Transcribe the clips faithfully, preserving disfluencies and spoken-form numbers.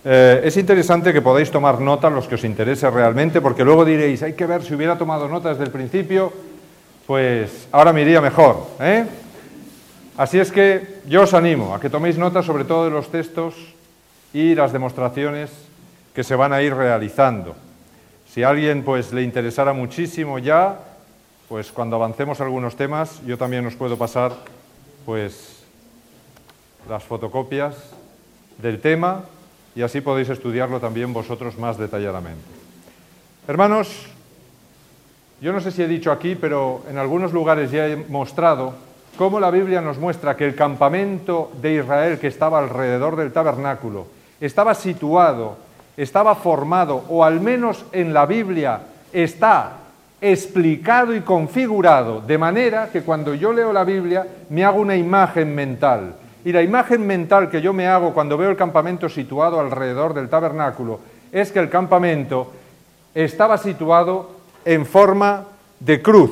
Eh, es interesante que podáis tomar nota los que os interese realmente, porque luego diréis, hay que ver si hubiera tomado nota desde el principio, pues ahora me iría mejor, ¿eh? Así es que yo os animo a que toméis nota sobre todo de los textos y las demostraciones que se van a ir realizando. Si a alguien pues le interesara muchísimo ya, pues cuando avancemos algunos temas, yo también os puedo pasar pues las fotocopias del tema y así podéis estudiarlo también vosotros más detalladamente. Hermanos, yo no sé si he dicho aquí, pero en algunos lugares ya he mostrado cómo la Biblia nos muestra que el campamento de Israel que estaba alrededor del tabernáculo estaba situado, estaba formado, o al menos en la Biblia está explicado y configurado, de manera que cuando yo leo la Biblia me hago una imagen mental. Y la imagen mental que yo me hago cuando veo el campamento situado alrededor del tabernáculo es que el campamento estaba situado en forma de cruz.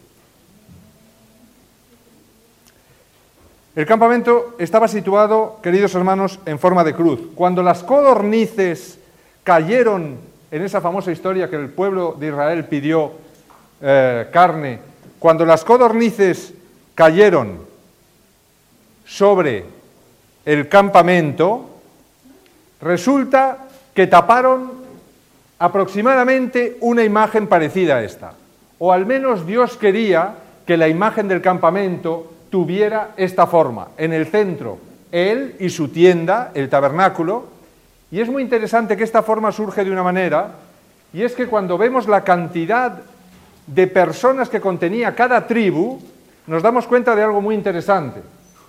El campamento estaba situado, queridos hermanos, en forma de cruz. Cuando las codornices cayeron en esa famosa historia que el pueblo de Israel pidió eh, carne, cuando las codornices cayeron sobre el campamento, resulta que taparon aproximadamente una imagen parecida a esta. O al menos Dios quería que la imagen del campamento tuviera esta forma. En el centro, él y su tienda, el tabernáculo. Y es muy interesante que esta forma surge de una manera, y es que cuando vemos la cantidad de personas que contenía cada tribu, nos damos cuenta de algo muy interesante.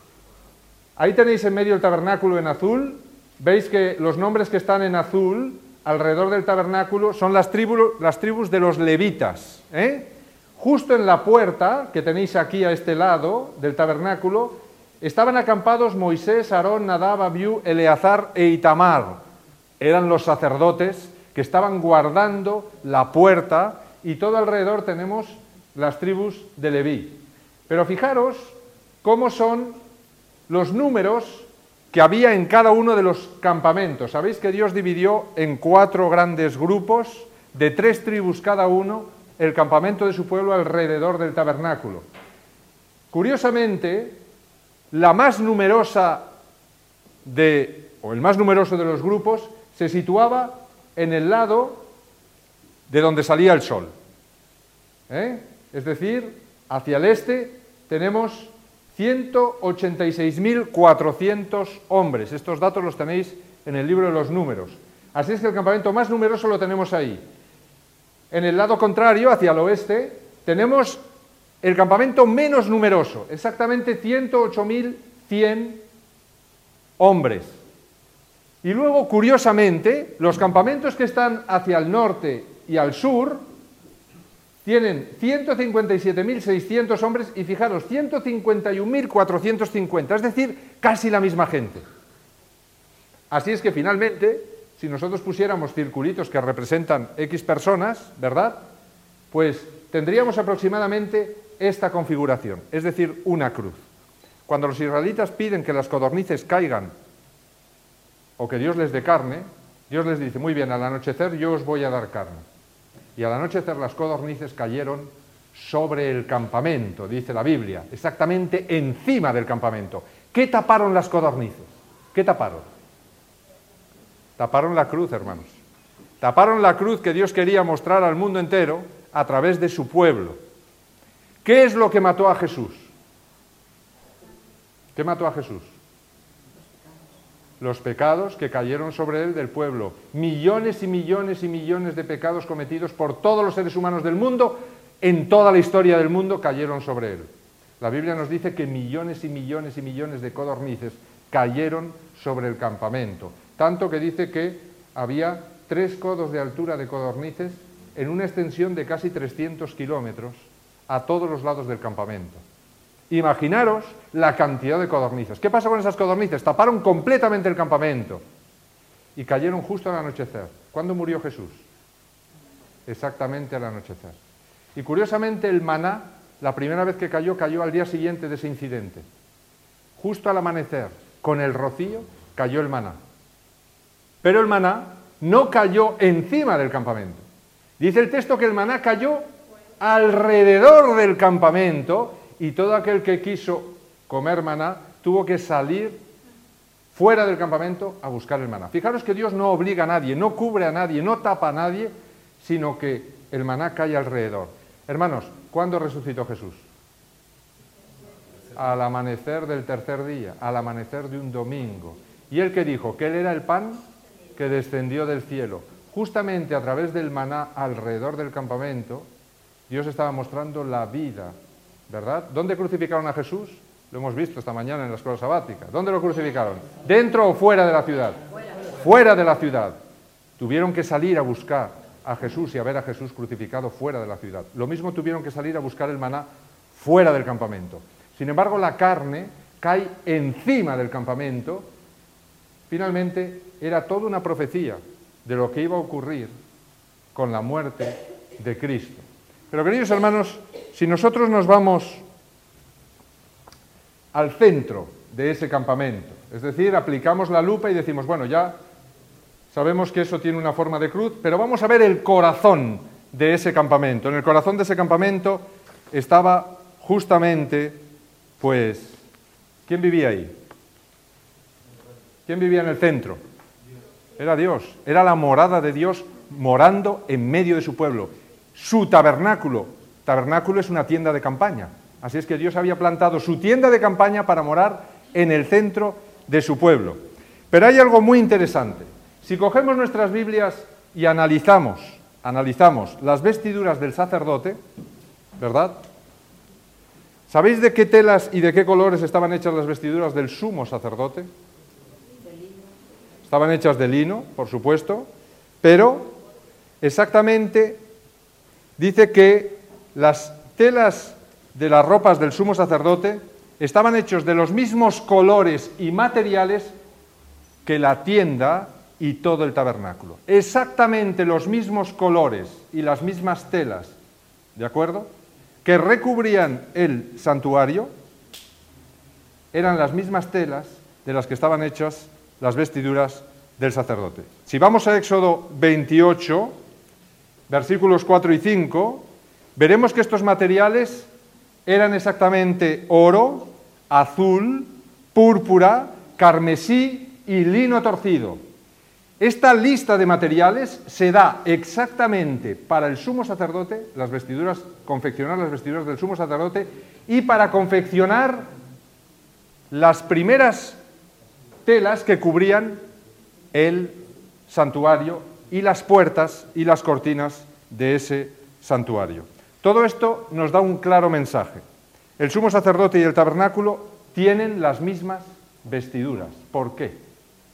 Ahí tenéis en medio el tabernáculo en azul, veis que los nombres que están en azul alrededor del tabernáculo son las, tribu, las tribus de los levitas, ¿eh? Justo en la puerta, que tenéis aquí a este lado del tabernáculo, estaban acampados Moisés, Aarón, Nadab, Abiú, Eleazar e Itamar. Eran los sacerdotes que estaban guardando la puerta y todo alrededor tenemos las tribus de Leví. Pero fijaros cómo son los números que había en cada uno de los campamentos. Sabéis que Dios dividió en cuatro grandes grupos, de tres tribus cada uno, el campamento de su pueblo alrededor del tabernáculo. Curiosamente, la más numerosa de, o el más numeroso de los grupos se situaba en el lado de donde salía el sol. ¿Eh? Es decir, hacia el este tenemos ciento ochenta y seis mil cuatrocientos hombres. Estos datos los tenéis en el libro de los números. Así es que el campamento más numeroso lo tenemos ahí. En el lado contrario, hacia el oeste, tenemos el campamento menos numeroso, exactamente ciento ocho mil cien hombres. Y luego, curiosamente, los campamentos que están hacia el norte y al sur tienen ciento cincuenta y siete mil seiscientos hombres y fijaros, ciento cincuenta y un mil cuatrocientos cincuenta, es decir, casi la misma gente. Así es que finalmente, si nosotros pusiéramos circulitos que representan X personas, ¿verdad? Pues tendríamos aproximadamente esta configuración, es decir, una cruz. Cuando los israelitas piden que las codornices caigan o que Dios les dé carne, Dios les dice, muy bien, al anochecer yo os voy a dar carne. Y al anochecer las codornices cayeron sobre el campamento, dice la Biblia, exactamente encima del campamento. ¿Qué taparon las codornices? ¿Qué taparon? Taparon la cruz, hermanos. Taparon la cruz que Dios quería mostrar al mundo entero a través de su pueblo. ¿Qué es lo que mató a Jesús? ¿Qué mató a Jesús? Los pecados que cayeron sobre él del pueblo. Millones y millones y millones de pecados cometidos por todos los seres humanos del mundo, en toda la historia del mundo, cayeron sobre él. La Biblia nos dice que millones y millones y millones de codornices cayeron sobre el campamento. Tanto que dice que había tres codos de altura de codornices en una extensión de casi trescientos kilómetros a todos los lados del campamento. Imaginaros la cantidad de codornices. ¿Qué pasa con esas codornices? Taparon completamente el campamento y cayeron justo al anochecer. ¿Cuándo murió Jesús? Exactamente al anochecer. Y curiosamente el maná, la primera vez que cayó, cayó al día siguiente de ese incidente. Justo al amanecer, con el rocío, cayó el maná. Pero el maná no cayó encima del campamento. Dice el texto que el maná cayó alrededor del campamento y todo aquel que quiso comer maná tuvo que salir fuera del campamento a buscar el maná. Fijaros que Dios no obliga a nadie, no cubre a nadie, no tapa a nadie, sino que el maná cae alrededor. Hermanos, ¿cuándo resucitó Jesús? Al amanecer del tercer día, al amanecer de un domingo. ¿Y él qué dijo? Que él era el pan que descendió del cielo. Justamente a través del maná alrededor del campamento, Dios estaba mostrando la vida, ¿verdad? ¿Dónde crucificaron a Jesús? Lo hemos visto esta mañana en la escuela sabática. ¿Dónde lo crucificaron? ¿Dentro o fuera de la ciudad? Fuera. Fuera de la ciudad. Tuvieron que salir a buscar a Jesús y a ver a Jesús crucificado fuera de la ciudad. Lo mismo tuvieron que salir a buscar el maná fuera del campamento. Sin embargo, la carne cae encima del campamento. Finalmente, era toda una profecía de lo que iba a ocurrir con la muerte de Cristo. Pero, queridos hermanos, si nosotros nos vamos al centro de ese campamento, es decir, aplicamos la lupa y decimos, bueno, ya sabemos que eso tiene una forma de cruz, pero vamos a ver el corazón de ese campamento. En el corazón de ese campamento estaba justamente, pues, ¿quién vivía ahí? ¿Quién vivía en el centro? Era Dios, era la morada de Dios morando en medio de su pueblo. Su tabernáculo, tabernáculo es una tienda de campaña, así es que Dios había plantado su tienda de campaña para morar en el centro de su pueblo. Pero hay algo muy interesante. Si cogemos nuestras Biblias y analizamos, analizamos las vestiduras del sacerdote, ¿verdad? ¿Sabéis de qué telas y de qué colores estaban hechas las vestiduras del sumo sacerdote? Estaban hechas de lino, por supuesto, pero exactamente dice que las telas de las ropas del sumo sacerdote estaban hechos de los mismos colores y materiales que la tienda y todo el tabernáculo. Exactamente los mismos colores y las mismas telas, ¿de acuerdo?, que recubrían el santuario, eran las mismas telas de las que estaban hechas las vestiduras del sacerdote. Si vamos a Éxodo veintiocho, versículos cuatro y cinco, veremos que estos materiales eran exactamente oro, azul, púrpura, carmesí y lino torcido. Esta lista de materiales se da exactamente para el sumo sacerdote, las vestiduras, confeccionar las vestiduras del sumo sacerdote, y para confeccionar las primeras telas que cubrían el santuario y las puertas y las cortinas de ese santuario. Todo esto nos da un claro mensaje. El sumo sacerdote y el tabernáculo tienen las mismas vestiduras. ¿Por qué?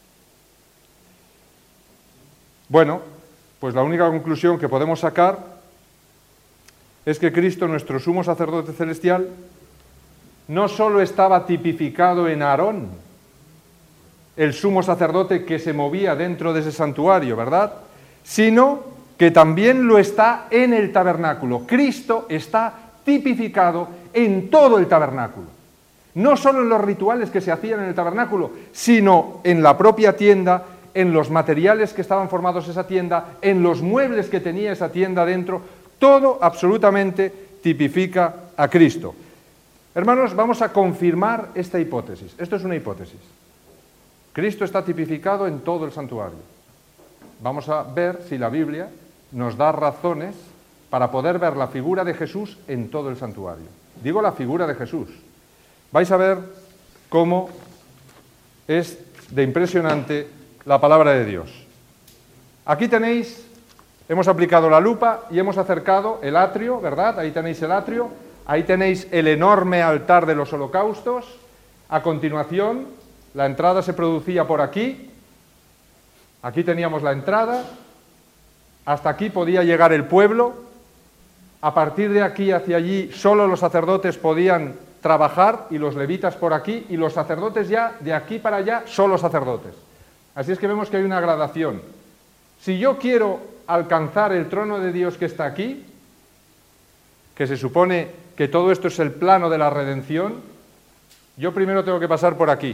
Bueno, pues la única conclusión que podemos sacar es que Cristo, nuestro sumo sacerdote celestial, no solo estaba tipificado en Aarón, el sumo sacerdote que se movía dentro de ese santuario, ¿verdad?, sino que también lo está en el tabernáculo. Cristo está tipificado en todo el tabernáculo. No solo en los rituales que se hacían en el tabernáculo, sino en la propia tienda, en los materiales que estaban formados esa tienda, en los muebles que tenía esa tienda dentro. Todo absolutamente tipifica a Cristo. Hermanos, vamos a confirmar esta hipótesis. Esto es una hipótesis. Cristo está tipificado en todo el santuario. Vamos a ver si la Biblia nos da razones para poder ver la figura de Jesús en todo el santuario. Digo la figura de Jesús. Vais a ver cómo es de impresionante la palabra de Dios. Aquí tenéis, hemos aplicado la lupa y hemos acercado el atrio, ¿verdad? Ahí tenéis el atrio, ahí tenéis el enorme altar de los holocaustos. A continuación, la entrada se producía por aquí. Aquí teníamos la entrada, hasta aquí podía llegar el pueblo. A partir de aquí hacia allí solo los sacerdotes podían trabajar y los levitas por aquí, y los sacerdotes ya de aquí para allá solo sacerdotes. Así es que vemos que hay una gradación. Si yo quiero alcanzar el trono de Dios que está aquí, que se supone que todo esto es el plano de la redención, yo primero tengo que pasar por aquí.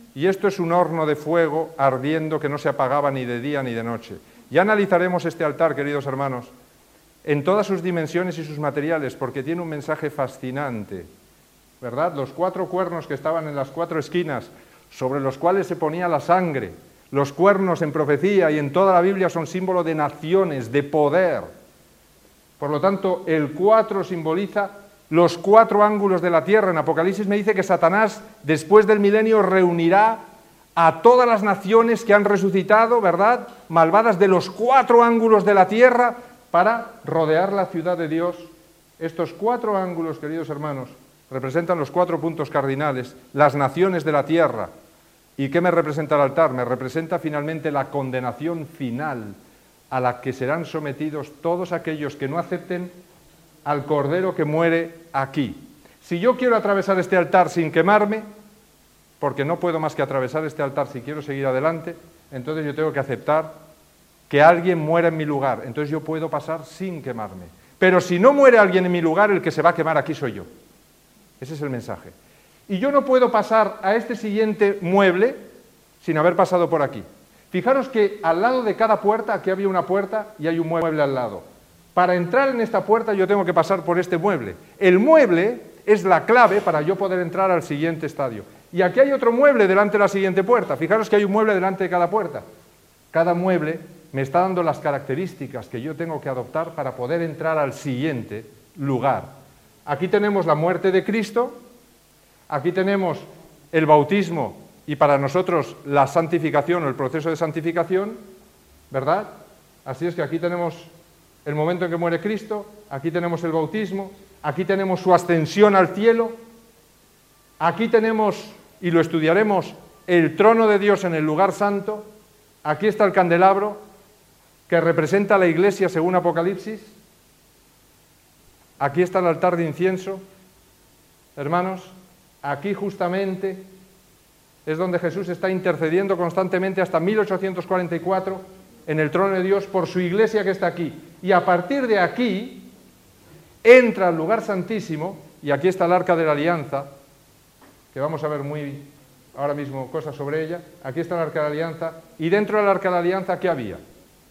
y esto es un horno de fuego ardiendo que no se apagaba ni de día ni de noche. Ya analizaremos este altar, queridos hermanos, en todas sus dimensiones y sus materiales, porque tiene un mensaje fascinante, ¿verdad? Los cuatro cuernos que estaban en las cuatro esquinas, sobre los cuales se ponía la sangre. Los cuernos en profecía y en toda la Biblia son símbolo de naciones, de poder. Por lo tanto, el cuatro simboliza los cuatro ángulos de la tierra. En Apocalipsis me dice que Satanás, después del milenio, reunirá a todas las naciones que han resucitado, ¿verdad?, malvadas de los cuatro ángulos de la tierra, para rodear la ciudad de Dios. Estos cuatro ángulos, queridos hermanos, representan los cuatro puntos cardinales, las naciones de la tierra. ¿Y qué me representa el altar? Me representa finalmente la condenación final a la que serán sometidos todos aquellos que no acepten al Cordero que muere aquí. Si yo quiero atravesar este altar sin quemarme, porque no puedo más que atravesar este altar si quiero seguir adelante, entonces yo tengo que aceptar que alguien muera en mi lugar, entonces yo puedo pasar sin quemarme. Pero si no muere alguien en mi lugar, el que se va a quemar aquí soy yo. Ese es el mensaje. Y yo no puedo pasar a este siguiente mueble sin haber pasado por aquí. Fijaros que al lado de cada puerta, aquí había una puerta y hay un mueble al lado. Para entrar en esta puerta yo tengo que pasar por este mueble. El mueble es la clave para yo poder entrar al siguiente estadio. Y aquí hay otro mueble delante de la siguiente puerta. Fijaros que hay un mueble delante de cada puerta. Cada mueble me está dando las características que yo tengo que adoptar para poder entrar al siguiente lugar. Aquí tenemos la muerte de Cristo, aquí tenemos el bautismo y para nosotros la santificación o el proceso de santificación, ¿verdad? Así es que aquí tenemos el momento en que muere Cristo, aquí tenemos el bautismo, aquí tenemos su ascensión al cielo, aquí tenemos, y lo estudiaremos, el trono de Dios en el lugar santo, aquí está el candelabro, que representa a la iglesia según Apocalipsis, aquí está el altar de incienso, hermanos, aquí justamente es donde Jesús está intercediendo constantemente hasta mil ochocientos cuarenta y cuatro en el trono de Dios por su iglesia que está aquí. Y a partir de aquí entra al lugar santísimo, y aquí está el Arca de la Alianza, que vamos a ver muy ahora mismo cosas sobre ella. Aquí está el Arca de la Alianza, y dentro del Arca de la Alianza, ¿qué había?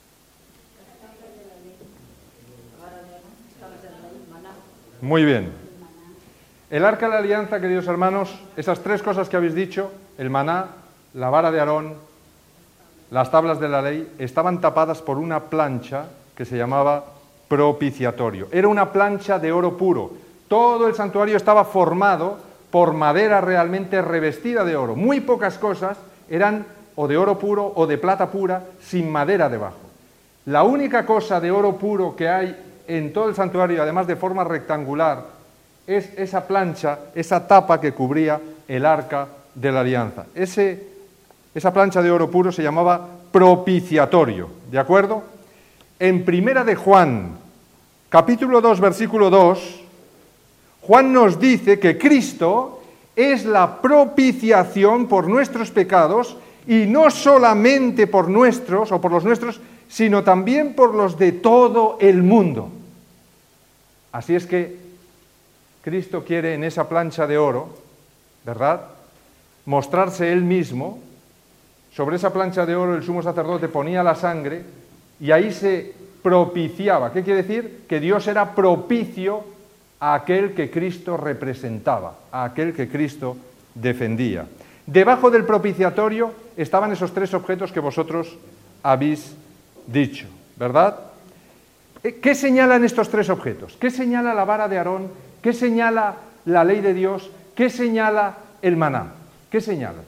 Muy bien. El Arca de la Alianza, queridos hermanos, esas tres cosas que habéis dicho, el maná, la vara de Aarón, las tablas de la ley, estaban tapadas por una plancha que se llamaba propiciatorio. Era una plancha de oro puro. Todo el santuario estaba formado por madera realmente revestida de oro. Muy pocas cosas eran o de oro puro o de plata pura, sin madera debajo. La única cosa de oro puro que hay en todo el santuario, además de forma rectangular, es esa plancha, esa tapa que cubría el Arca de la Alianza. Ese, esa plancha de oro puro se llamaba propiciatorio, ¿de acuerdo? En Primera de Juan, capítulo dos, versículo dos, Juan nos dice que Cristo es la propiciación por nuestros pecados, y no solamente por nuestros o por los nuestros, sino también por los de todo el mundo. Así es que Cristo quiere en esa plancha de oro, ¿verdad?, mostrarse Él mismo. Sobre esa plancha de oro el sumo sacerdote ponía la sangre y ahí se propiciaba. ¿Qué quiere decir? Que Dios era propicio a aquel que Cristo representaba, a aquel que Cristo defendía. Debajo del propiciatorio estaban esos tres objetos que vosotros habéis dicho, ¿verdad? ¿Qué señalan estos tres objetos? ¿Qué señala la vara de Aarón? ¿Qué señala la ley de Dios? ¿Qué señala el maná? ¿Qué señala?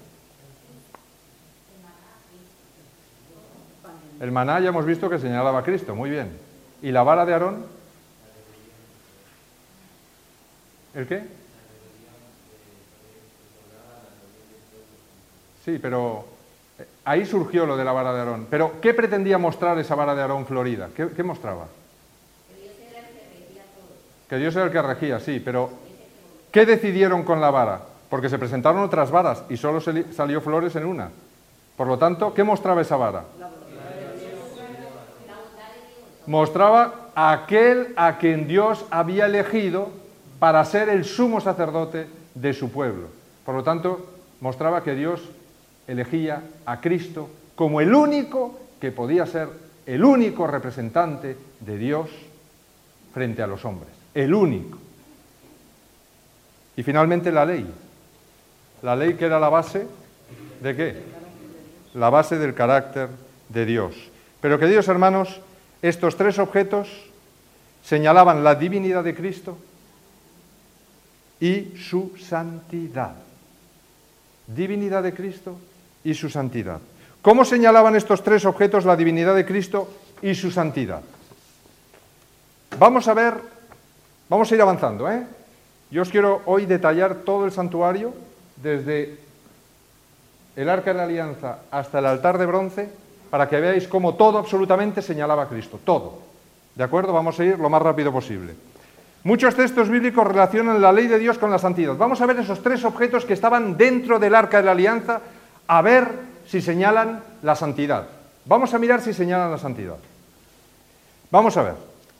El maná ya hemos visto que señalaba a Cristo, muy bien. ¿Y la vara de Aarón? ¿El qué? Sí, pero ahí surgió lo de la vara de Aarón. Pero, ¿qué pretendía mostrar esa vara de Aarón florida? ¿Qué, qué mostraba? Que Dios era el que regía todo. Que Dios era el que regía, sí, pero ¿qué decidieron con la vara? Porque se presentaron otras varas y solo se salió flores en una. Por lo tanto, ¿qué mostraba esa vara? Mostraba a aquel a quien Dios había elegido para ser el sumo sacerdote de su pueblo. Por lo tanto, mostraba que Dios elegía a Cristo como el único que podía ser el único representante de Dios frente a los hombres, el único. Y finalmente la ley. La ley que era la base ¿de qué? La base del carácter de Dios. Pero queridos hermanos, estos tres objetos señalaban la divinidad de Cristo y su santidad. Divinidad de Cristo y su santidad. ¿Cómo señalaban estos tres objetos la divinidad de Cristo y su santidad? Vamos a ver, vamos a ir avanzando, ¿eh? Yo os quiero hoy detallar todo el santuario, desde el Arca de la Alianza hasta el altar de bronce, para que veáis cómo todo absolutamente señalaba a Cristo, todo. ¿De acuerdo? Vamos a ir lo más rápido posible. Muchos textos bíblicos relacionan la ley de Dios con la santidad. Vamos a ver esos tres objetos que estaban dentro del Arca de la Alianza, a ver si señalan la santidad. Vamos a mirar si señalan la santidad. Vamos a ver.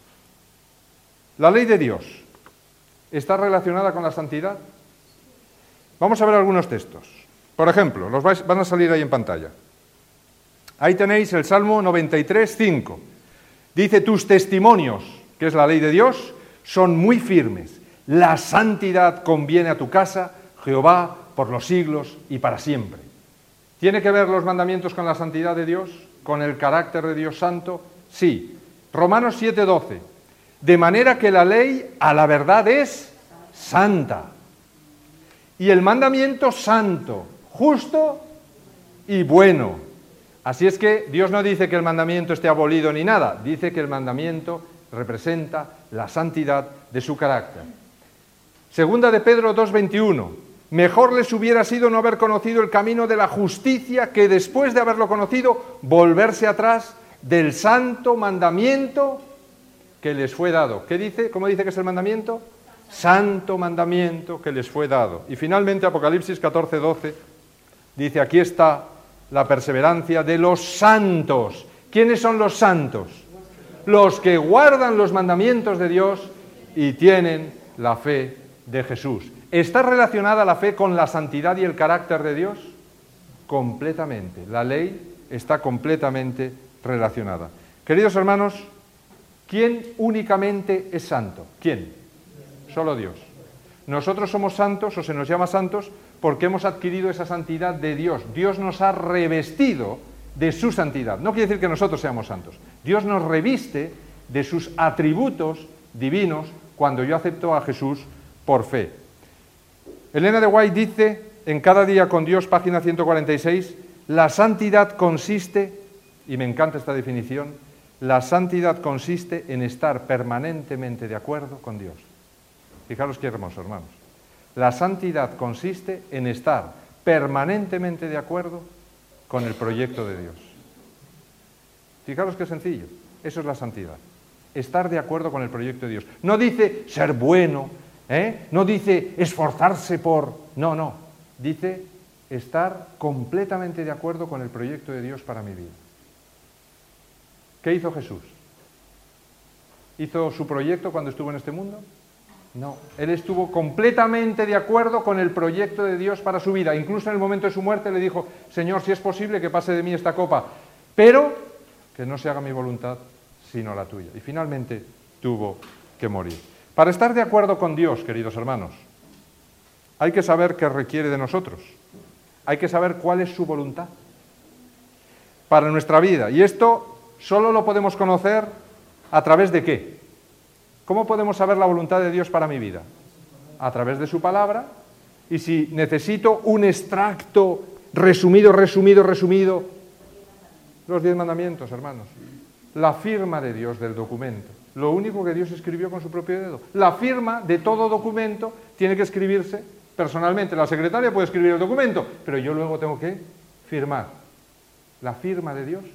La ley de Dios, ¿está relacionada con la santidad? Vamos a ver algunos textos. Por ejemplo, los vais, van a salir ahí en pantalla. Ahí tenéis el Salmo noventa y tres, cinco. Dice, tus testimonios, que es la ley de Dios, son muy firmes. La santidad conviene a tu casa, Jehová, por los siglos y para siempre. ¿Tiene que ver los mandamientos con la santidad de Dios? ¿Con el carácter de Dios santo? Sí. Romanos siete, doce. De manera que la ley a la verdad es santa. Y el mandamiento santo, justo y bueno. Así es que Dios no dice que el mandamiento esté abolido ni nada, dice que el mandamiento representa la santidad de su carácter. Segunda de Pedro dos, veintiuno. Mejor les hubiera sido no haber conocido el camino de la justicia que después de haberlo conocido, volverse atrás del santo mandamiento que les fue dado. ¿Qué dice? ¿Cómo dice que es el mandamiento? Santo mandamiento que les fue dado. Y finalmente Apocalipsis catorce, doce dice, aquí está la perseverancia de los santos. ¿Quiénes son los santos? Los que guardan los mandamientos de Dios y tienen la fe de Jesús. ¿Está relacionada la fe con la santidad y el carácter de Dios? Completamente. La ley está completamente relacionada. Queridos hermanos, ¿quién únicamente es santo? ¿Quién? Solo Dios. Nosotros somos santos, o se nos llama santos, porque hemos adquirido esa santidad de Dios. Dios nos ha revestido de su santidad. No quiere decir que nosotros seamos santos. Dios nos reviste de sus atributos divinos cuando yo acepto a Jesús por fe. Elena de White dice, en Cada día con Dios, página ciento cuarenta y seis, la santidad consiste, y me encanta esta definición, la santidad consiste en estar permanentemente de acuerdo con Dios. Fijaros qué hermoso, hermanos. La santidad consiste en estar permanentemente de acuerdo con el proyecto de Dios. Fijaros qué sencillo. Eso es la santidad. Estar de acuerdo con el proyecto de Dios. No dice ser bueno, ¿eh? No dice esforzarse por... No, no. Dice estar completamente de acuerdo con el proyecto de Dios para mi vida. ¿Qué hizo Jesús? ¿Hizo su proyecto cuando estuvo en este mundo? No, él estuvo completamente de acuerdo con el proyecto de Dios para su vida. Incluso en el momento de su muerte le dijo, Señor, si es posible que pase de mí esta copa, pero que no se haga mi voluntad sino la tuya. Y finalmente tuvo que morir. Para estar de acuerdo con Dios, queridos hermanos, hay que saber qué requiere de nosotros. Hay que saber cuál es su voluntad para nuestra vida. Y esto solo lo podemos conocer a través de ¿qué? ¿Cómo podemos saber la voluntad de Dios para mi vida? A través de su palabra. Y si necesito un extracto resumido, resumido, resumido, los diez mandamientos, hermanos. La firma de Dios del documento. Lo único que Dios escribió con su propio dedo. La firma de todo documento tiene que escribirse personalmente. La secretaria puede escribir el documento, pero yo luego tengo que firmar. La firma de Dios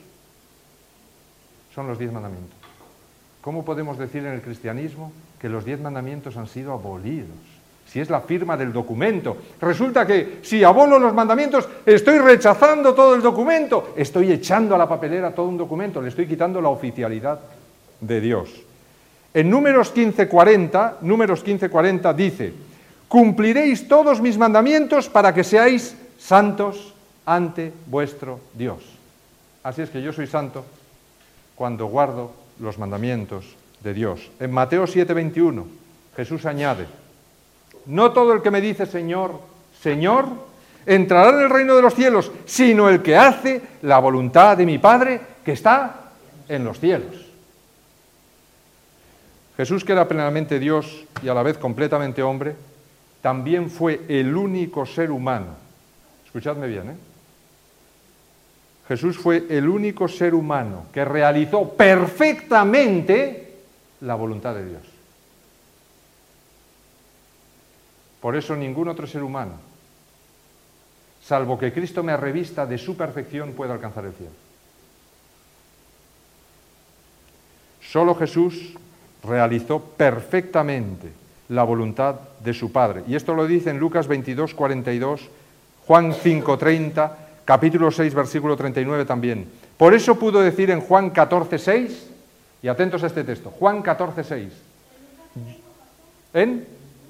son los diez mandamientos. ¿Cómo podemos decir en el cristianismo que los diez mandamientos han sido abolidos? Si es la firma del documento. Resulta que si abolo los mandamientos, estoy rechazando todo el documento. Estoy echando a la papelera todo un documento. Le estoy quitando la oficialidad de Dios. En Números quince cuarenta, Números quince cuarenta dice, cumpliréis todos mis mandamientos para que seáis santos ante vuestro Dios. Así es que yo soy santo cuando guardo los mandamientos de Dios. En Mateo siete veintiuno, Jesús añade, no todo el que me dice Señor, Señor, entrará en el reino de los cielos, sino el que hace la voluntad de mi Padre que está en los cielos. Jesús, que era plenamente Dios y a la vez completamente hombre, también fue el único ser humano. Escuchadme bien, ¿eh? Jesús fue el único ser humano que realizó perfectamente la voluntad de Dios. Por eso ningún otro ser humano, salvo que Cristo me revista de su perfección, puede alcanzar el cielo. Solo Jesús realizó perfectamente la voluntad de su Padre. Y esto lo dice en Lucas veintidós, cuarenta y dos, Juan cinco, treinta, capítulo seis, versículo treinta y nueve también. Por eso pudo decir en Juan catorce, seis, y atentos a este texto, Juan catorce, seis. En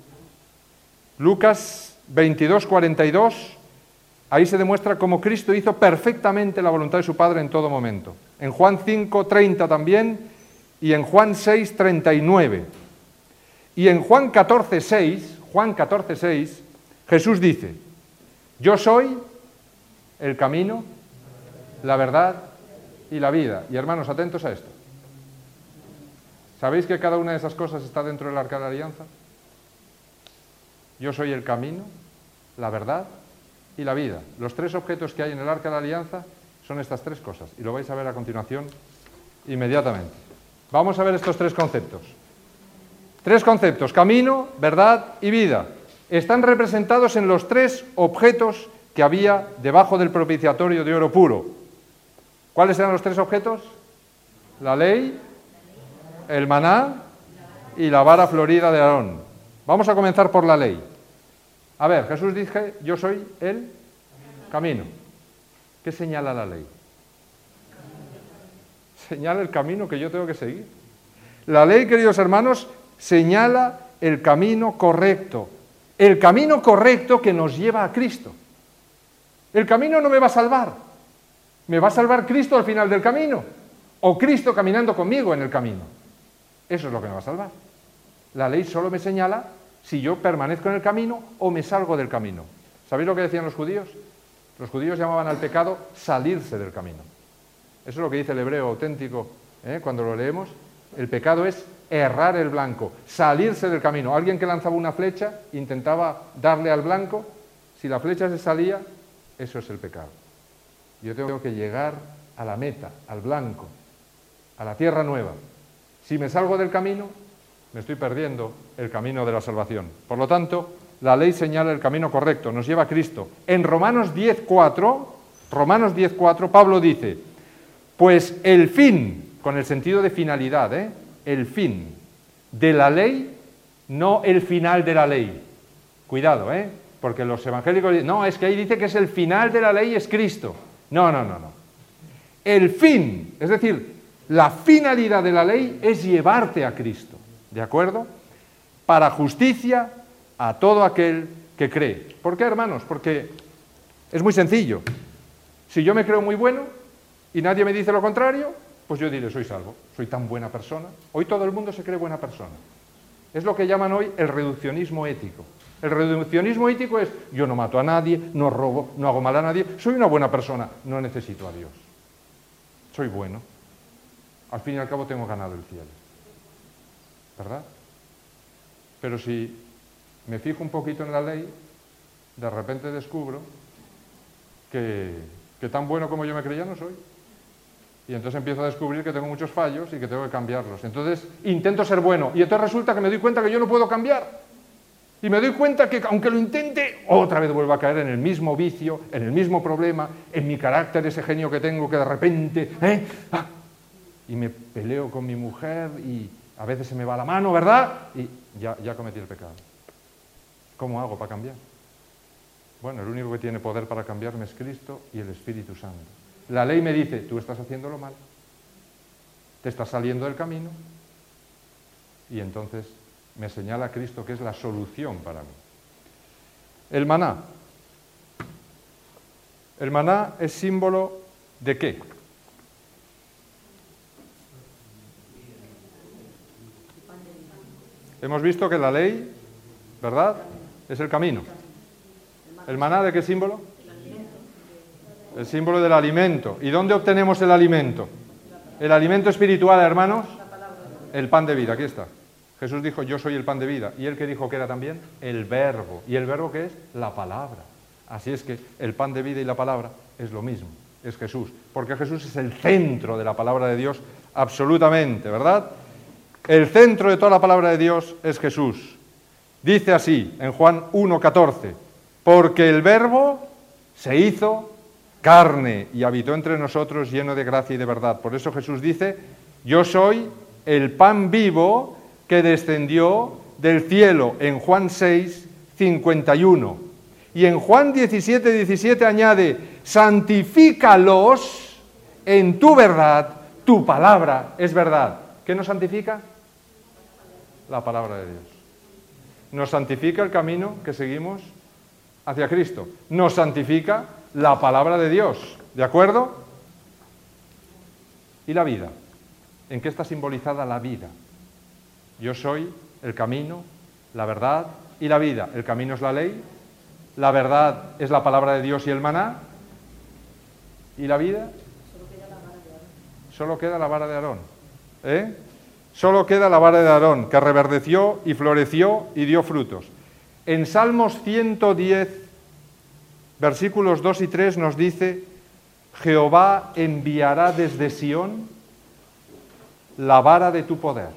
Lucas veintidós, cuarenta y dos, ahí se demuestra cómo Cristo hizo perfectamente la voluntad de su Padre en todo momento. En Juan cinco, treinta también, y en Juan seis, treinta y nueve. Y en Juan catorce, seis, Juan catorce, seis, Jesús dice, yo soy el camino, la verdad y la vida. Y hermanos, atentos a esto. ¿Sabéis que cada una de esas cosas está dentro del arca de la alianza? Yo soy el camino, la verdad y la vida. Los tres objetos que hay en el arca de la alianza son estas tres cosas. Y lo vais a ver a continuación inmediatamente. Vamos a ver estos tres conceptos. Tres conceptos, camino, verdad y vida. Están representados en los tres objetos que había debajo del propiciatorio de oro puro. ¿Cuáles eran los tres objetos? La ley, el maná y la vara florida de Aarón. Vamos a comenzar por la ley. A ver, Jesús dice, yo soy el camino. ¿Qué señala la ley? Señala el camino que yo tengo que seguir. La ley, queridos hermanos, señala el camino correcto. El camino correcto que nos lleva a Cristo. El camino no me va a salvar. Me va a salvar Cristo al final del camino. O Cristo caminando conmigo en el camino. Eso es lo que me va a salvar. La ley solo me señala si yo permanezco en el camino o me salgo del camino. ¿Sabéis lo que decían los judíos? Los judíos llamaban al pecado salirse del camino. Eso es lo que dice el hebreo auténtico, ¿eh? Cuando lo leemos. El pecado es errar el blanco, salirse del camino. Alguien que lanzaba una flecha, intentaba darle al blanco, si la flecha se salía, eso es el pecado. Yo tengo que llegar a la meta, al blanco, a la tierra nueva. Si me salgo del camino, me estoy perdiendo el camino de la salvación. Por lo tanto, la ley señala el camino correcto, nos lleva a Cristo. En Romanos diez, cuatro, Romanos diez, cuatro, Pablo dice, pues el fin, con el sentido de finalidad, ¿eh? el fin de la ley, no el final de la ley. Cuidado, ¿eh? Porque los evangélicos dicen, no, es que ahí dice que es el final de la ley, es Cristo. No, no, no, no. El fin, es decir, la finalidad de la ley es llevarte a Cristo, ¿de acuerdo? Para justicia a todo aquel que cree. ¿Por qué, hermanos? Porque es muy sencillo. Si yo me creo muy bueno y nadie me dice lo contrario, pues yo diré, soy salvo, soy tan buena persona. Hoy todo el mundo se cree buena persona. Es lo que llaman hoy el reduccionismo ético. El reduccionismo ético es, yo no mato a nadie, no robo, no hago mal a nadie, soy una buena persona, no necesito a Dios. Soy bueno. Al fin y al cabo tengo ganado el cielo. ¿Verdad? Pero si me fijo un poquito en la ley, de repente descubro que, que tan bueno como yo me creía no soy. Y entonces empiezo a descubrir que tengo muchos fallos y que tengo que cambiarlos. Entonces intento ser bueno y entonces resulta que me doy cuenta que yo no puedo cambiar. Y me doy cuenta que aunque lo intente, otra vez vuelvo a caer en el mismo vicio, en el mismo problema, en mi carácter, ese genio que tengo que de repente... ¿eh? ¡Ah! Y me peleo con mi mujer y a veces se me va la mano, ¿verdad? Y ya, ya cometí el pecado. ¿Cómo hago para cambiar? Bueno, el único que tiene poder para cambiarme es Cristo y el Espíritu Santo. La ley me dice, tú estás haciéndolo mal, te estás saliendo del camino, y entonces me señala Cristo que es la solución para mí. El maná. ¿El maná es símbolo de qué? Hemos visto que la ley, ¿verdad?, es el camino. ¿El maná de qué símbolo? El símbolo del alimento. ¿Y dónde obtenemos el alimento? El alimento espiritual, hermanos, el pan de vida. Aquí está. Jesús dijo, yo soy el pan de vida. ¿Y él qué dijo que era también? El verbo. ¿Y el verbo qué es? La palabra. Así es que el pan de vida y la palabra es lo mismo, es Jesús. Porque Jesús es el centro de la palabra de Dios, absolutamente, ¿verdad? El centro de toda la palabra de Dios es Jesús. Dice así, en Juan uno catorce, porque el verbo se hizo carne y habitó entre nosotros lleno de gracia y de verdad. Por eso Jesús dice, yo soy el pan vivo que descendió del cielo, en Juan seis cincuenta y uno. Y en Juan diecisiete diecisiete añade, santifícalos en tu verdad, tu palabra es verdad. ¿Qué nos santifica? La palabra de Dios. Nos santifica el camino que seguimos hacia Cristo. Nos santifica la palabra de Dios. ¿De acuerdo? ¿Y la vida? ¿En qué está simbolizada la vida? Yo soy el camino, la verdad y la vida. El camino es la ley, la verdad es la palabra de Dios y el maná. ¿Y la vida? Solo queda la vara de Aarón. ¿Eh? Solo queda la vara de Aarón, que reverdeció y floreció y dio frutos. En Salmos ciento diez, versículos dos y tres nos dice, Jehová enviará desde Sión la vara de tu poder.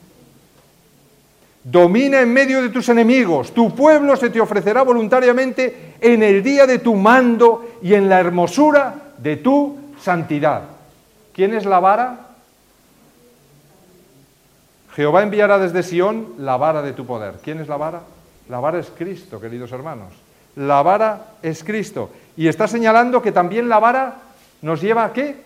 Domina en medio de tus enemigos, tu pueblo se te ofrecerá voluntariamente en el día de tu mando y en la hermosura de tu santidad. ¿Quién es la vara? Jehová enviará desde Sión la vara de tu poder. ¿Quién es la vara? La vara es Cristo, queridos hermanos. La vara es Cristo. Y está señalando que también la vara nos lleva ¿a qué?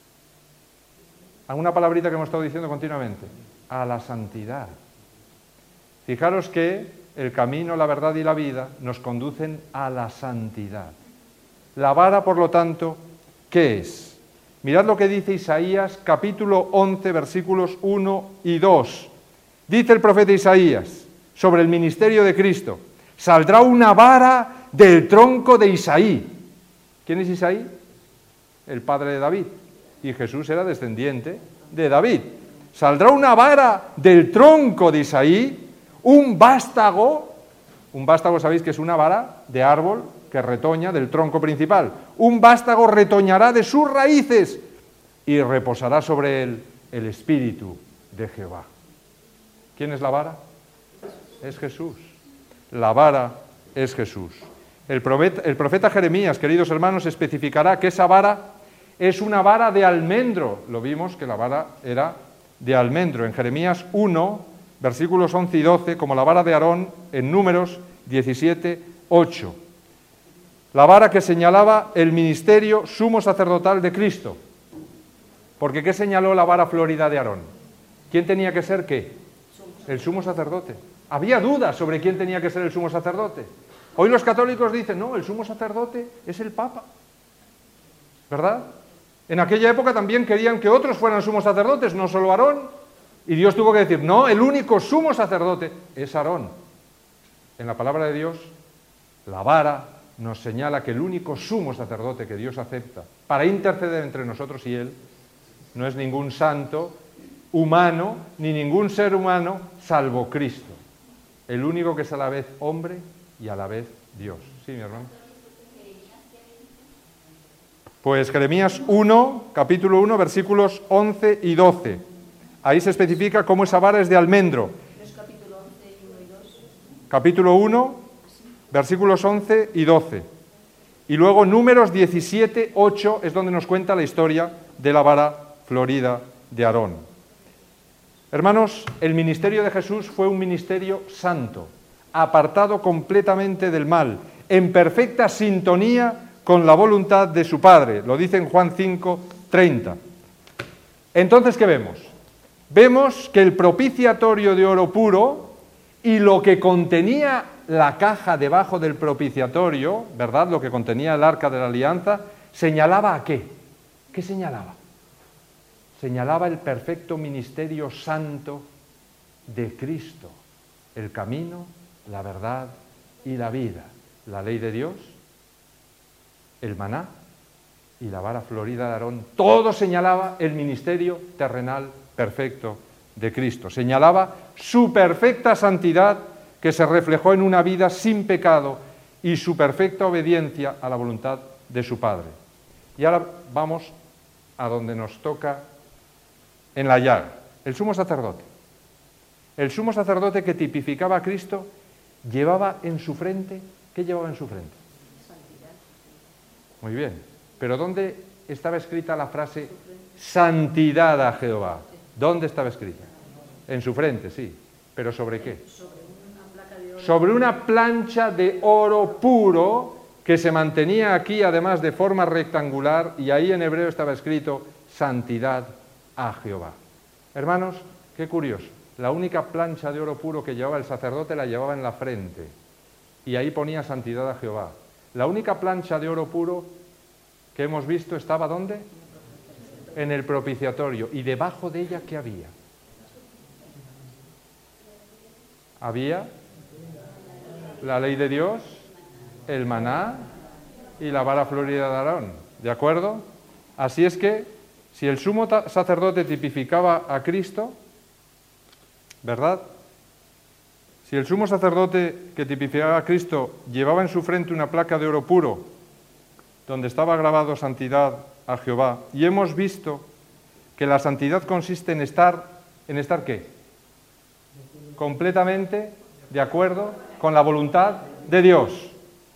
A una palabrita que hemos estado diciendo continuamente. A la santidad. Fijaros que el camino, la verdad y la vida nos conducen a la santidad. La vara, por lo tanto, ¿qué es? Mirad lo que dice Isaías, capítulo once, versículos uno y dos. Dice el profeta Isaías sobre el ministerio de Cristo, saldrá una vara del tronco de Isaí. ¿Quién es Isaí? El padre de David. Y Jesús era descendiente de David. Saldrá una vara del tronco de Isaí, un vástago, un vástago sabéis que es una vara de árbol que retoña del tronco principal. Un vástago retoñará de sus raíces y reposará sobre él el espíritu de Jehová. ¿Quién es la vara? Es Jesús. La vara es Jesús. El profeta, el profeta Jeremías, queridos hermanos, especificará que esa vara es una vara de almendro. Lo vimos que la vara era de almendro. En Jeremías uno, versículos once y doce, como la vara de Aarón en Números diecisiete, ocho. La vara que señalaba el ministerio sumo sacerdotal de Cristo. Porque ¿qué señaló la vara florida de Aarón? ¿Quién tenía que ser qué? El sumo sacerdote. Había dudas sobre quién tenía que ser el sumo sacerdote. Hoy los católicos dicen, no, el sumo sacerdote es el Papa. ¿Verdad? En aquella época también querían que otros fueran sumos sacerdotes, no solo Aarón. Y Dios tuvo que decir, no, el único sumo sacerdote es Aarón. En la palabra de Dios, la vara nos señala que el único sumo sacerdote que Dios acepta para interceder entre nosotros y Él no es ningún santo humano, ni ningún ser humano, salvo Cristo. El único que es a la vez hombre y a la vez Dios. ¿Sí, mi hermano? Pues Jeremías uno, capítulo uno, versículos once y doce. Ahí se especifica cómo esa vara es de almendro. Capítulo uno, versículos once y doce. Y luego Números diecisiete, ocho es donde nos cuenta la historia de la vara florida de Aarón. Hermanos, el ministerio de Jesús fue un ministerio santo, apartado completamente del mal, en perfecta sintonía con la voluntad de su Padre. Lo dice en Juan cinco, treinta. Entonces, ¿qué vemos? Vemos que el propiciatorio de oro puro y lo que contenía la caja debajo del propiciatorio, ¿verdad? Lo que contenía el arca de la alianza, ¿señalaba a qué? ¿Qué señalaba? Señalaba el perfecto ministerio santo de Cristo, el camino, la verdad y la vida, la ley de Dios, el maná y la vara florida de Aarón. Todo señalaba el ministerio terrenal perfecto de Cristo. Señalaba su perfecta santidad que se reflejó en una vida sin pecado y su perfecta obediencia a la voluntad de su Padre. Y ahora vamos a donde nos toca en la llaga, el sumo sacerdote. El sumo sacerdote que tipificaba a Cristo llevaba en su frente, ¿qué llevaba en su frente? Santidad. Muy bien, pero ¿dónde estaba escrita la frase santidad a Jehová? ¿Dónde estaba escrita? En su frente, sí, pero ¿sobre qué? Sobre una placa de oro. Sobre una plancha de oro puro que se mantenía aquí además de forma rectangular, y ahí en hebreo estaba escrito santidad a Jehová. Hermanos, qué curioso, la única plancha de oro puro que llevaba el sacerdote la llevaba en la frente, y ahí ponía santidad a Jehová. La única plancha de oro puro que hemos visto estaba ¿dónde? En el propiciatorio. ¿Y debajo de ella qué había? Había la ley de Dios, el maná y la vara florida de Aarón, ¿de acuerdo? Así es que, si el sumo sacerdote tipificaba a Cristo, ¿verdad? Si el sumo sacerdote que tipificaba a Cristo llevaba en su frente una placa de oro puro, donde estaba grabado santidad a Jehová, y hemos visto que la santidad consiste en estar, ¿en estar qué? Completamente de acuerdo con la voluntad de Dios.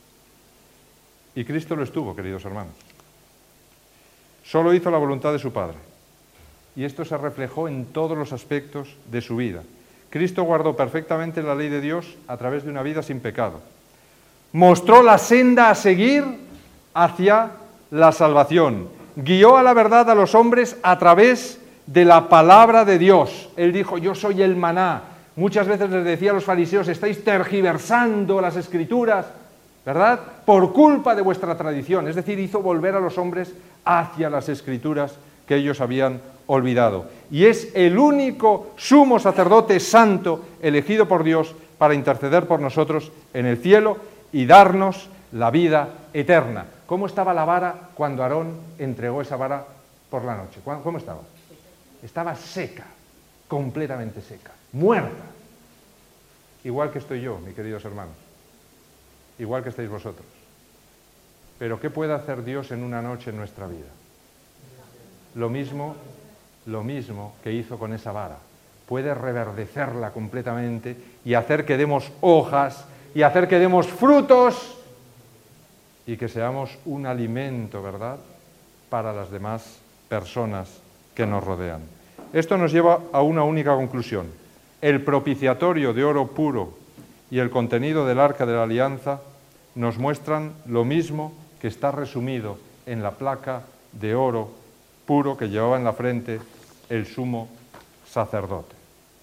Y Cristo lo estuvo, queridos hermanos. Solo hizo la voluntad de su Padre. Y esto se reflejó en todos los aspectos de su vida. Cristo guardó perfectamente la ley de Dios a través de una vida sin pecado. Mostró la senda a seguir hacia la salvación. Guió a la verdad a los hombres a través de la palabra de Dios. Él dijo, yo soy el maná. Muchas veces les decía a los fariseos, estáis tergiversando las Escrituras, ¿verdad? Por culpa de vuestra tradición. Es decir, hizo volver a los hombres hacia las Escrituras que ellos habían olvidado. Y es el único sumo sacerdote santo elegido por Dios para interceder por nosotros en el cielo y darnos la vida eterna. ¿Cómo estaba la vara cuando Aarón entregó esa vara por la noche? ¿Cómo estaba? Estaba seca, completamente seca, muerta. Igual que estoy yo, mis queridos hermanos. Igual que estáis vosotros. Pero ¿qué puede hacer Dios en una noche en nuestra vida? Lo mismo, lo mismo que hizo con esa vara. Puede reverdecerla completamente y hacer que demos hojas y hacer que demos frutos y que seamos un alimento, ¿verdad?, para las demás personas que nos rodean. Esto nos lleva a una única conclusión. El propiciatorio de oro puro y el contenido del arca de la alianza nos muestran lo mismo que está resumido en la placa de oro puro que llevaba en la frente el sumo sacerdote.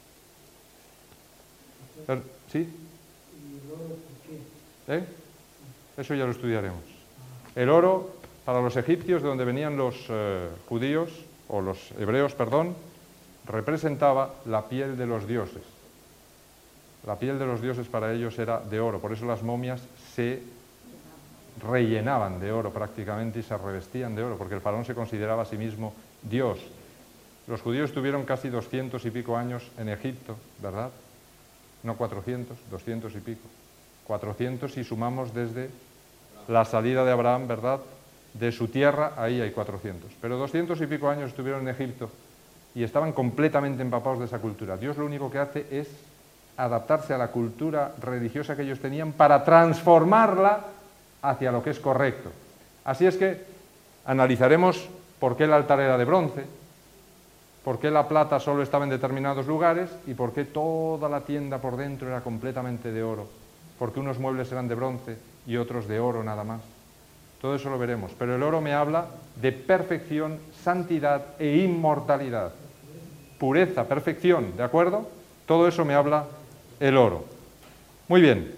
¿Sí? ¿Eh? Eso ya lo estudiaremos. El oro, para los egipcios, de donde venían los eh, judíos, o los hebreos, perdón, representaba la piel de los dioses. La piel de los dioses para ellos era de oro, por eso las momias se rellenaban de oro prácticamente y se revestían de oro, porque el faraón se consideraba a sí mismo Dios. Los judíos tuvieron casi doscientos y pico años en Egipto, ¿verdad? No cuatrocientos, doscientos y pico. cuatrocientos si sumamos desde la salida de Abraham, ¿verdad?, de su tierra, ahí hay cuatrocientos. Pero doscientos y pico años estuvieron en Egipto y estaban completamente empapados de esa cultura. Dios lo único que hace es adaptarse a la cultura religiosa que ellos tenían para transformarla hacia lo que es correcto. Así es que analizaremos por qué el altar era de bronce, por qué la plata solo estaba en determinados lugares y por qué toda la tienda por dentro era completamente de oro, porque unos muebles eran de bronce y otros de oro nada más. Todo eso lo veremos, pero el oro me habla de perfección, santidad e inmortalidad. Pureza, perfección, ¿de acuerdo? Todo eso me habla el oro. Muy bien.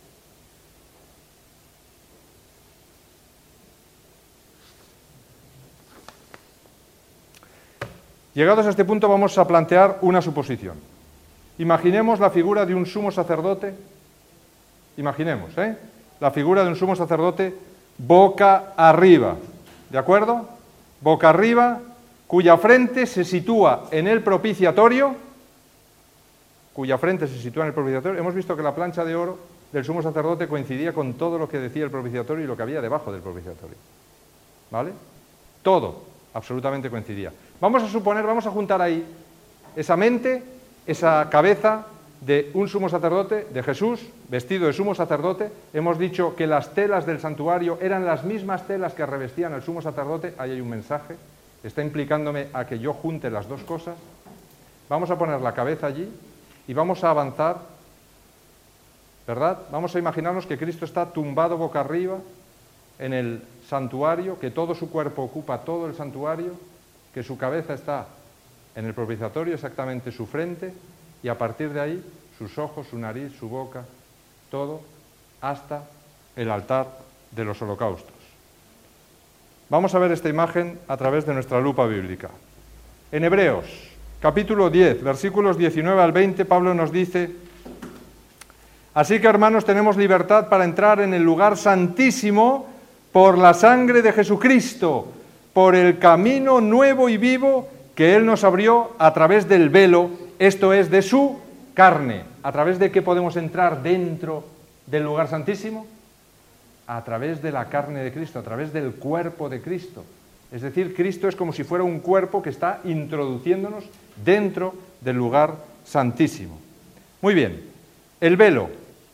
Llegados a este punto vamos a plantear una suposición. Imaginemos la figura de un sumo sacerdote, imaginemos, ¿eh? La figura de un sumo sacerdote boca arriba, ¿de acuerdo? Boca arriba, cuya frente se sitúa en el propiciatorio, cuya frente se sitúa en el propiciatorio. Hemos visto que la plancha de oro del sumo sacerdote coincidía con todo lo que decía el propiciatorio y lo que había debajo del propiciatorio, ¿vale? Todo, absolutamente coincidía. Vamos a suponer, vamos a juntar ahí esa mente, esa cabeza de un sumo sacerdote, de Jesús, vestido de sumo sacerdote. Hemos dicho que las telas del santuario eran las mismas telas que revestían al sumo sacerdote. Ahí hay un mensaje, está implicándome a que yo junte las dos cosas. Vamos a poner la cabeza allí y vamos a avanzar, ¿verdad? Vamos a imaginarnos que Cristo está tumbado boca arriba en el santuario, que todo su cuerpo ocupa todo el santuario, que su cabeza está en el propiciatorio, exactamente su frente, y a partir de ahí sus ojos, su nariz, su boca, todo hasta el altar de los holocaustos. Vamos a ver esta imagen a través de nuestra lupa bíblica. En Hebreos, capítulo diez, versículos diecinueve al veinte, Pablo nos dice: así que, hermanos, tenemos libertad para entrar en el lugar santísimo por la sangre de Jesucristo, por el camino nuevo y vivo que Él nos abrió a través del velo, esto es, de su carne. ¿A través de qué podemos entrar dentro del lugar santísimo? A través de la carne de Cristo, a través del cuerpo de Cristo. Es decir, Cristo es como si fuera un cuerpo que está introduciéndonos dentro del lugar santísimo. Muy bien, el velo.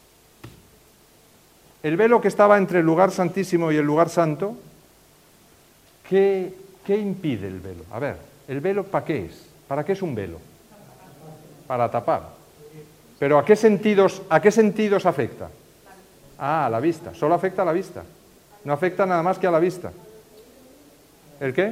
El velo que estaba entre el lugar santísimo y el lugar santo, ¿qué, qué impide el velo? A ver, ¿el velo para qué es? ¿Para qué es un velo? Para tapar. ¿Pero a qué sentidos, a qué sentidos afecta? Ah, a la vista. Solo afecta a la vista. No afecta nada más que a la vista. ¿El qué?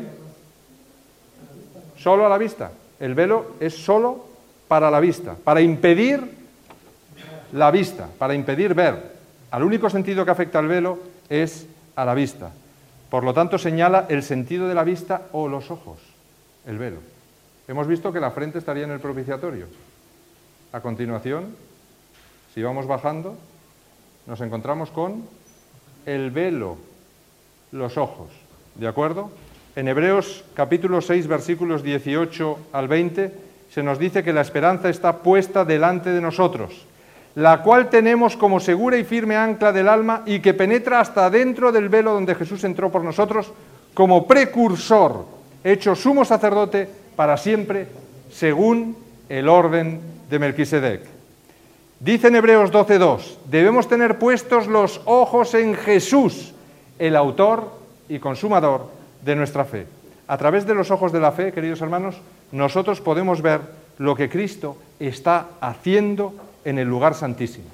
Solo a la vista. El velo es solo para la vista, para impedir la vista, para impedir ver. Al único sentido que afecta al velo es a la vista. Por lo tanto, señala el sentido de la vista o los ojos, el velo. Hemos visto que la frente estaría en el propiciatorio. A continuación, si vamos bajando, nos encontramos con el velo, los ojos. ¿De acuerdo? En Hebreos capítulo seis, versículos dieciocho al veinte, se nos dice que la esperanza está puesta delante de nosotros, la cual tenemos como segura y firme ancla del alma y que penetra hasta dentro del velo donde Jesús entró por nosotros como precursor, hecho sumo sacerdote para siempre, según el orden de Melquisedec. Dice en Hebreos doce dos, debemos tener puestos los ojos en Jesús, el autor y consumador de nuestra fe. A través de los ojos de la fe, queridos hermanos, nosotros podemos ver lo que Cristo está haciendo en el lugar santísimo.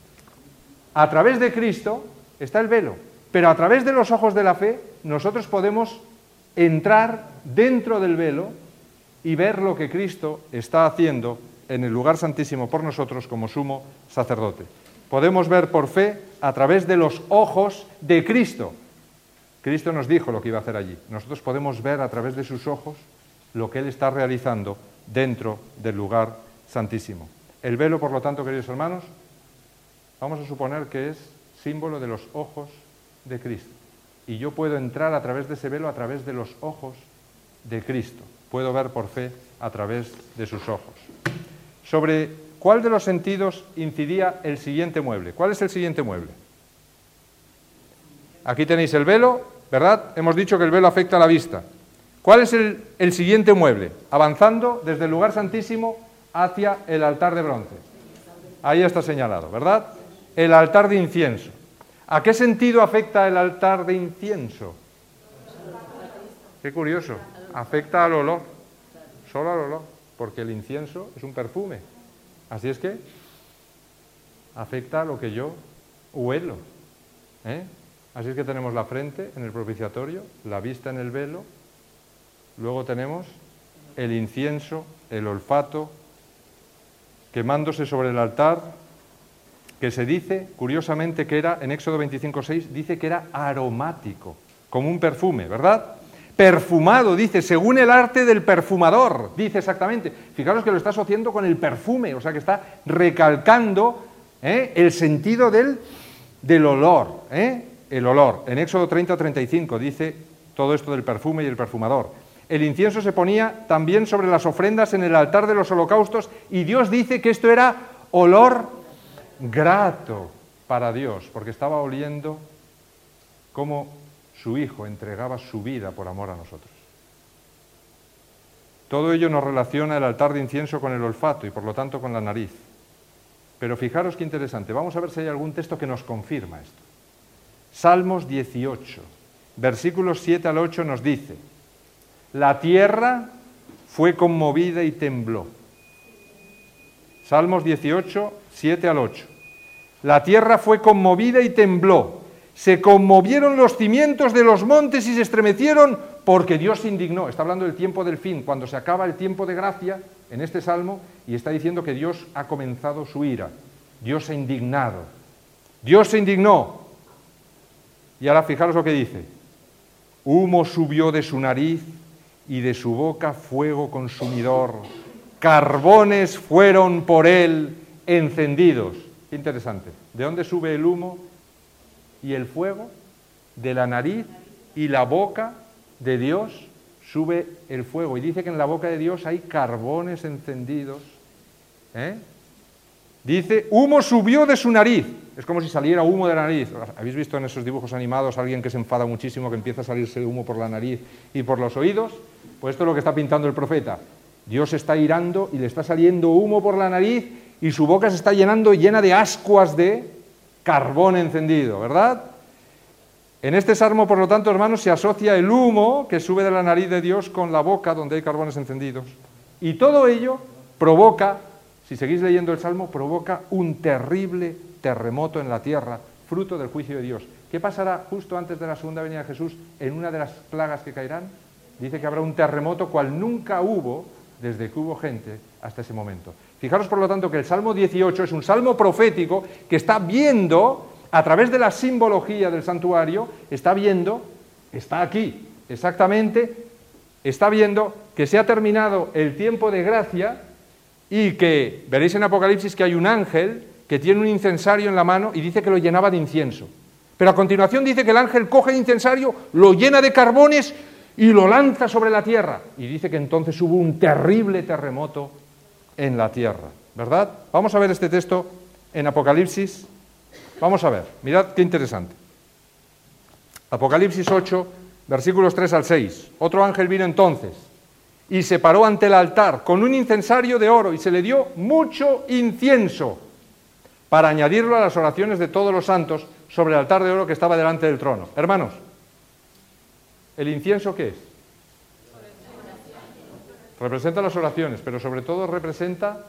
A través de Cristo está el velo, pero a través de los ojos de la fe nosotros podemos entrar dentro del velo y ver lo que Cristo está haciendo en el lugar santísimo por nosotros como sumo sacerdote. Podemos ver por fe a través de los ojos de Cristo. Cristo nos dijo lo que iba a hacer allí. Nosotros podemos ver a través de sus ojos lo que Él está realizando dentro del lugar santísimo. El velo, por lo tanto, queridos hermanos, vamos a suponer que es símbolo de los ojos de Cristo. Y yo puedo entrar a través de ese velo a través de los ojos de Cristo. Puedo ver por fe a través de sus ojos. ¿Sobre cuál de los sentidos incidía el siguiente mueble? ¿Cuál es el siguiente mueble? Aquí tenéis el velo, ¿verdad? Hemos dicho que el velo afecta a la vista. ¿Cuál es el, el siguiente mueble? Avanzando desde el lugar santísimo hacia el altar de bronce. Ahí está señalado, ¿verdad? El altar de incienso. ¿A qué sentido afecta el altar de incienso? Qué curioso. Afecta al olor. Solo al olor. Porque el incienso es un perfume. Así es que afecta a lo que yo huelo. ¿Eh? Así es que tenemos la frente en el propiciatorio, la vista en el velo, luego tenemos el incienso, el olfato, quemándose sobre el altar, que se dice, curiosamente, que era, en Éxodo veinticinco seis, dice que era aromático, como un perfume, ¿verdad? Perfumado, dice, según el arte del perfumador, dice exactamente. Fijaros que lo está asociando con el perfume, o sea que está recalcando ¿eh? el sentido del, del olor, ¿eh? el olor. En Éxodo treinta treinta y cinco dice todo esto del perfume y el perfumador. El incienso se ponía también sobre las ofrendas en el altar de los holocaustos y Dios dice que esto era olor grato para Dios, porque estaba oliendo como su Hijo entregaba su vida por amor a nosotros. Todo ello nos relaciona el altar de incienso con el olfato y por lo tanto con la nariz. Pero fijaros qué interesante, vamos a ver si hay algún texto que nos confirma esto. Salmos dieciocho, versículos siete al ocho nos dice: la tierra fue conmovida y tembló. Salmos dieciocho, siete al ocho. La tierra fue conmovida y tembló. Se conmovieron los cimientos de los montes y se estremecieron porque Dios se indignó. Está hablando del tiempo del fin, cuando se acaba el tiempo de gracia en este salmo, y está diciendo que Dios ha comenzado su ira. Dios se ha indignado. Dios se indignó. Y ahora fijaros lo que dice. Humo subió de su nariz y de su boca fuego consumidor. Carbones fueron por él encendidos. Qué interesante. ¿De dónde sube el humo y el fuego? De la nariz y la boca de Dios sube el fuego. Y dice que en la boca de Dios hay carbones encendidos. ¿Eh? Dice, humo subió de su nariz. Es como si saliera humo de la nariz. ¿Habéis visto en esos dibujos animados a alguien que se enfada muchísimo, que empieza a salirse humo por la nariz y por los oídos? Pues esto es lo que está pintando el profeta. Dios está irando y le está saliendo humo por la nariz y su boca se está llenando, llena de ascuas de carbón encendido, ¿verdad? En este salmo, por lo tanto, hermanos, se asocia el humo que sube de la nariz de Dios con la boca donde hay carbones encendidos. Y todo ello provoca, si seguís leyendo el salmo, provoca un terrible terremoto en la tierra, fruto del juicio de Dios. ¿Qué pasará justo antes de la segunda venida de Jesús en una de las plagas que caerán? Dice que habrá un terremoto cual nunca hubo desde que hubo gente hasta ese momento. Fijaros, por lo tanto, que el Salmo dieciocho es un salmo profético que está viendo, a través de la simbología del santuario, está viendo, está aquí, exactamente, está viendo que se ha terminado el tiempo de gracia y que, veréis en Apocalipsis que hay un ángel que tiene un incensario en la mano y dice que lo llenaba de incienso. Pero a continuación dice que el ángel coge el incensario, lo llena de carbones y lo lanza sobre la tierra. Y dice que entonces hubo un terrible terremoto en la tierra, ¿verdad? Vamos a ver este texto en Apocalipsis. Vamos a ver, mirad qué interesante. Apocalipsis ocho, versículos tres al seis. Otro ángel vino entonces y se paró ante el altar con un incensario de oro y se le dio mucho incienso para añadirlo a las oraciones de todos los santos sobre el altar de oro que estaba delante del trono. Hermanos, ¿el incienso qué es? Representa las oraciones, pero sobre todo representa,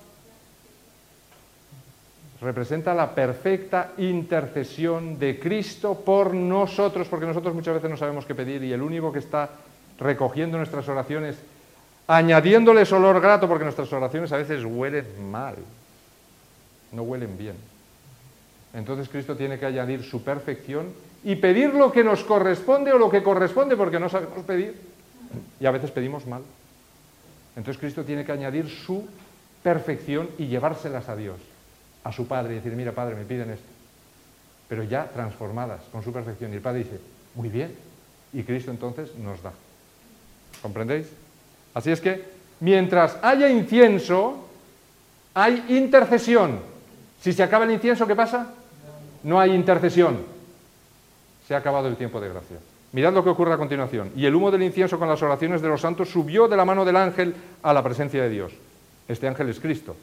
representa la perfecta intercesión de Cristo por nosotros, porque nosotros muchas veces no sabemos qué pedir y el único que está recogiendo nuestras oraciones, añadiéndoles olor grato, porque nuestras oraciones a veces huelen mal, no huelen bien. Entonces Cristo tiene que añadir su perfección y pedir lo que nos corresponde o lo que corresponde, porque no sabemos pedir y a veces pedimos mal. Entonces Cristo tiene que añadir su perfección y llevárselas a Dios, a su Padre, y decir, mira Padre, me piden esto, pero ya transformadas con su perfección. Y el Padre dice, muy bien, y Cristo entonces nos da. ¿Comprendéis? Así es que, mientras haya incienso, hay intercesión. Si se acaba el incienso, ¿qué pasa? No hay intercesión. Se ha acabado el tiempo de gracia. Mirad lo que ocurre a continuación. Y el humo del incienso con las oraciones de los santos subió de la mano del ángel a la presencia de Dios. Este ángel es Cristo.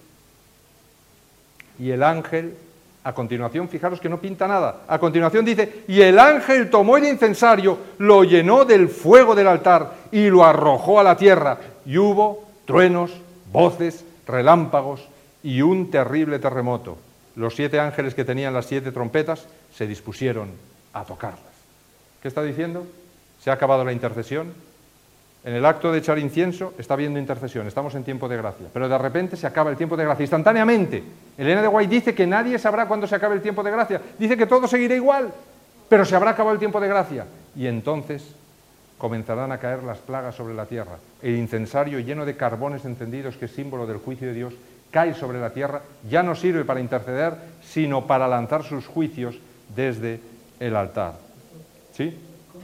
Y el ángel, a continuación, fijaros que no pinta nada. A continuación dice, y el ángel tomó el incensario, lo llenó del fuego del altar y lo arrojó a la tierra. Y hubo truenos, voces, relámpagos y un terrible terremoto. Los siete ángeles que tenían las siete trompetas se dispusieron a tocarlas. ¿Qué está diciendo? ¿Se ha acabado la intercesión? En el acto de echar incienso está habiendo intercesión, estamos en tiempo de gracia, pero de repente se acaba el tiempo de gracia, instantáneamente. Elena de White dice que nadie sabrá cuándo se acabe el tiempo de gracia, dice que todo seguirá igual, pero se habrá acabado el tiempo de gracia. Y entonces comenzarán a caer las plagas sobre la tierra. El incensario lleno de carbones encendidos, que es símbolo del juicio de Dios, cae sobre la tierra, ya no sirve para interceder, sino para lanzar sus juicios desde el altar. ¿Sí?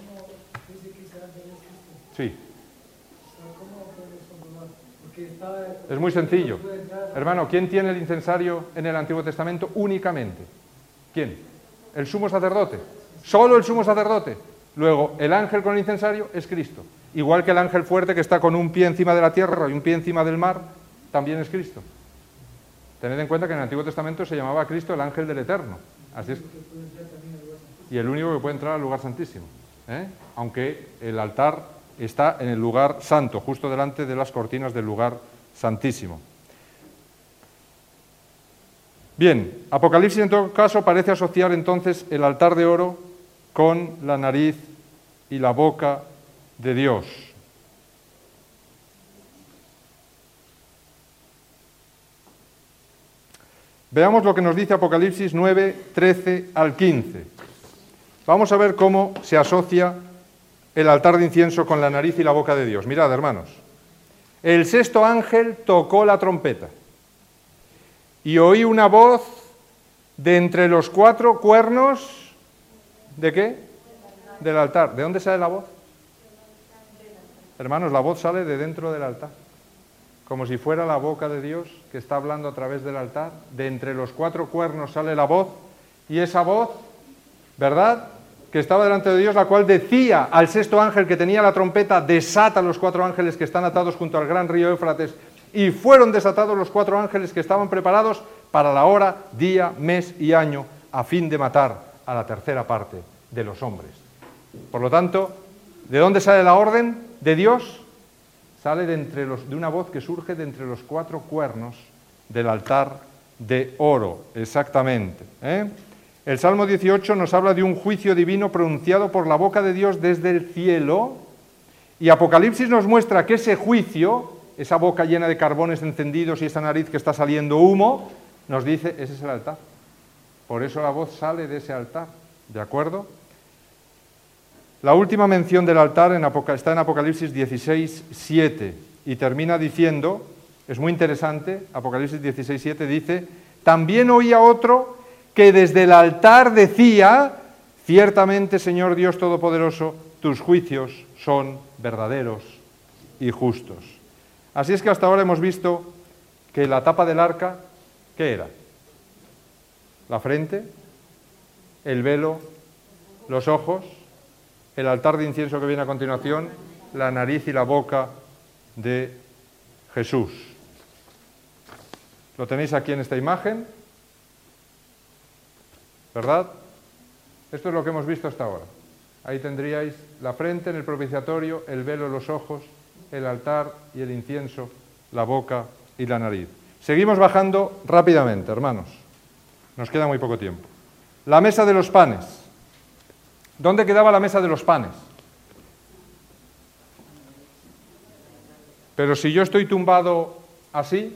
Sí. Es muy sencillo. Hermano, ¿quién tiene el incensario en el Antiguo Testamento? Únicamente. ¿Quién? El sumo sacerdote. Solo el sumo sacerdote. Luego, el ángel con el incensario es Cristo. Igual que el ángel fuerte que está con un pie encima de la tierra y un pie encima del mar, también es Cristo. Tened en cuenta que en el Antiguo Testamento se llamaba a Cristo el ángel del Eterno. Así es. Y el único que puede entrar al lugar santísimo. ¿eh? Aunque el altar está en el lugar santo, justo delante de las cortinas del lugar santísimo. Bien, Apocalipsis en todo caso parece asociar entonces el altar de oro con la nariz y la boca de Dios. Veamos lo que nos dice Apocalipsis nueve, trece al quince. Vamos a ver cómo se asocia el altar de incienso con la nariz y la boca de Dios. Mirad, hermanos. El sexto ángel tocó la trompeta y oí una voz de entre los cuatro cuernos, ¿de qué? Del altar. ¿De dónde sale la voz? Hermanos, la voz sale de dentro del altar, como si fuera la boca de Dios que está hablando a través del altar. De entre los cuatro cuernos sale la voz, y esa voz, ¿verdad?, que estaba delante de Dios, la cual decía al sexto ángel que tenía la trompeta: desata los cuatro ángeles que están atados junto al gran río Éufrates. Y fueron desatados los cuatro ángeles que estaban preparados para la hora, día, mes y año, a fin de matar a la tercera parte de los hombres. Por lo tanto, ¿de dónde sale la orden de Dios? Sale de, entre los, de una voz que surge de entre los cuatro cuernos del altar de oro, exactamente. ¿eh? El Salmo dieciocho nos habla de un juicio divino pronunciado por la boca de Dios desde el cielo, y Apocalipsis nos muestra que ese juicio, esa boca llena de carbones encendidos y esa nariz que está saliendo humo, nos dice: ese es el altar. Por eso la voz sale de ese altar, ¿de acuerdo? La última mención del altar en Apocal- está en Apocalipsis dieciséis, siete, y termina diciendo, es muy interesante, Apocalipsis dieciséis, siete dice: también oía otro que desde el altar decía: ciertamente, Señor Dios Todopoderoso, tus juicios son verdaderos y justos. Así es que hasta ahora hemos visto que la tapa del arca, ¿qué era? La frente, el velo, los ojos, el altar de incienso que viene a continuación, la nariz y la boca de Jesús. Lo tenéis aquí en esta imagen, ¿verdad? Esto es lo que hemos visto hasta ahora. Ahí tendríais la frente en el propiciatorio, el velo, los ojos, el altar y el incienso, la boca y la nariz. Seguimos bajando rápidamente, hermanos. Nos queda muy poco tiempo. La mesa de los panes. ¿Dónde quedaba la mesa de los panes? Pero si yo estoy tumbado así,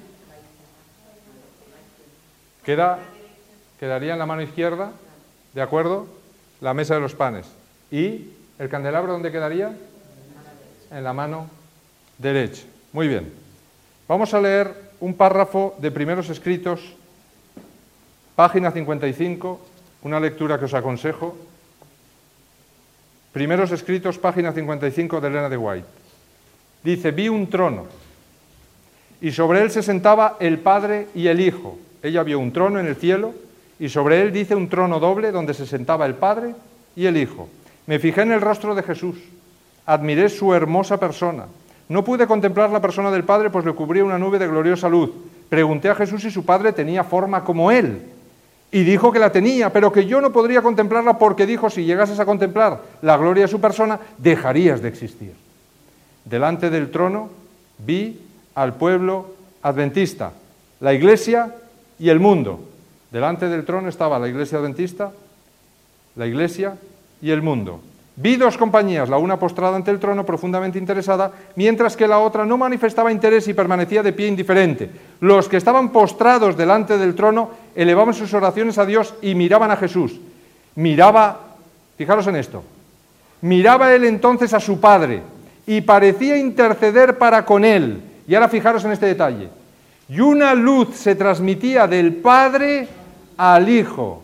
queda, quedaría en la mano izquierda, ¿de acuerdo? La mesa de los panes. ¿Y el candelabro dónde quedaría? En la mano derecha. Muy bien. Vamos a leer un párrafo de Primeros Escritos, página cincuenta y cinco, una lectura que os aconsejo. Primeros Escritos, página cincuenta y cinco, de Elena de White. Dice: vi un trono, y sobre él se sentaba el Padre y el Hijo. Ella vio un trono en el cielo, y sobre él, dice, un trono doble, donde se sentaba el Padre y el Hijo. Me fijé en el rostro de Jesús, admiré su hermosa persona. No pude contemplar la persona del Padre, pues le cubría una nube de gloriosa luz. Pregunté a Jesús si su Padre tenía forma como él, y dijo que la tenía, pero que yo no podría contemplarla, porque dijo: si llegases a contemplar la gloria de su persona, dejarías de existir. Delante del trono vi al pueblo adventista, la Iglesia y el mundo. Delante del trono estaba la Iglesia adventista, la Iglesia y el mundo. Vi dos compañías, la una postrada ante el trono, profundamente interesada, mientras que la otra no manifestaba interés y permanecía de pie indiferente. Los que estaban postrados delante del trono elevaban sus oraciones a Dios y miraban a Jesús. Miraba, fijaros en esto, miraba él entonces a su Padre y parecía interceder para con él. Y ahora fijaros en este detalle. Y una luz se transmitía del Padre al Hijo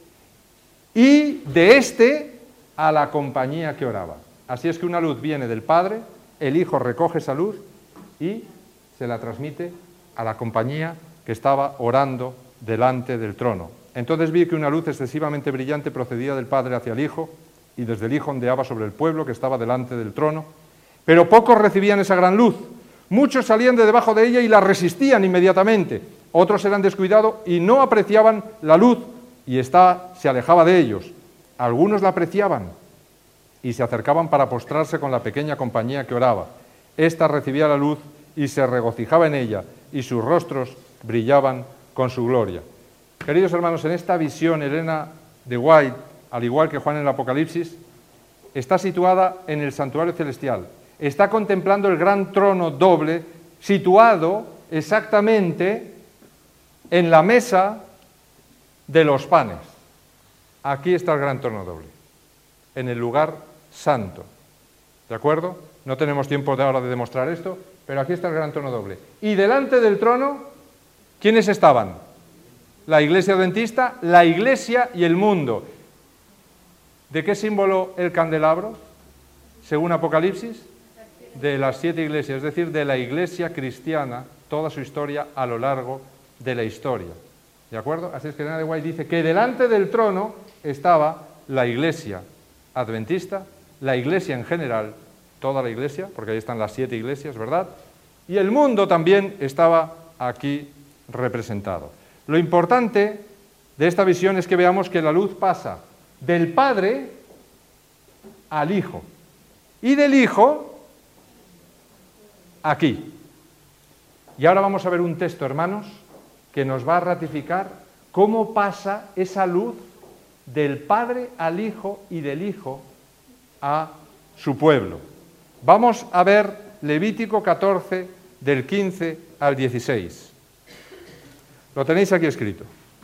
y de éste a la compañía que oraba. Así es que una luz viene del Padre, el Hijo recoge esa luz y se la transmite a la compañía que estaba orando delante del trono. Entonces vi que una luz excesivamente brillante procedía del Padre hacia el Hijo y desde el Hijo ondeaba sobre el pueblo que estaba delante del trono, pero pocos recibían esa gran luz. Muchos salían de debajo de ella y la resistían inmediatamente. Otros eran descuidados y no apreciaban la luz y ésta se alejaba de ellos. Algunos la apreciaban y se acercaban para postrarse con la pequeña compañía que oraba. Esta recibía la luz y se regocijaba en ella, y sus rostros brillaban con su gloria. Queridos hermanos, en esta visión, Elena de White, al igual que Juan en el Apocalipsis, está situada en el santuario celestial. Está contemplando el gran trono doble, situado exactamente en la mesa de los panes. Aquí está el gran trono doble, en el lugar santo. ¿De acuerdo? No tenemos tiempo de ahora de demostrar esto, pero aquí está el gran trono doble. Y delante del trono, ¿quiénes estaban? La iglesia adventista, la iglesia y el mundo. ¿De qué símbolo el candelabro? Según Apocalipsis, de las siete iglesias, es decir, de la iglesia cristiana, toda su historia a lo largo de la historia. ¿De acuerdo? Así es que Elena de White dice que delante del trono estaba la iglesia adventista, la iglesia en general, toda la iglesia, porque ahí están las siete iglesias, ¿verdad? Y el mundo también estaba aquí representado. Lo importante de esta visión es que veamos que la luz pasa del Padre al Hijo y del Hijo aquí. Y ahora vamos a ver un texto, hermanos, que nos va a ratificar cómo pasa esa luz del Padre al Hijo y del Hijo a su pueblo. Vamos a ver Levítico catorce, del quince al dieciséis. Lo tenéis aquí escrito.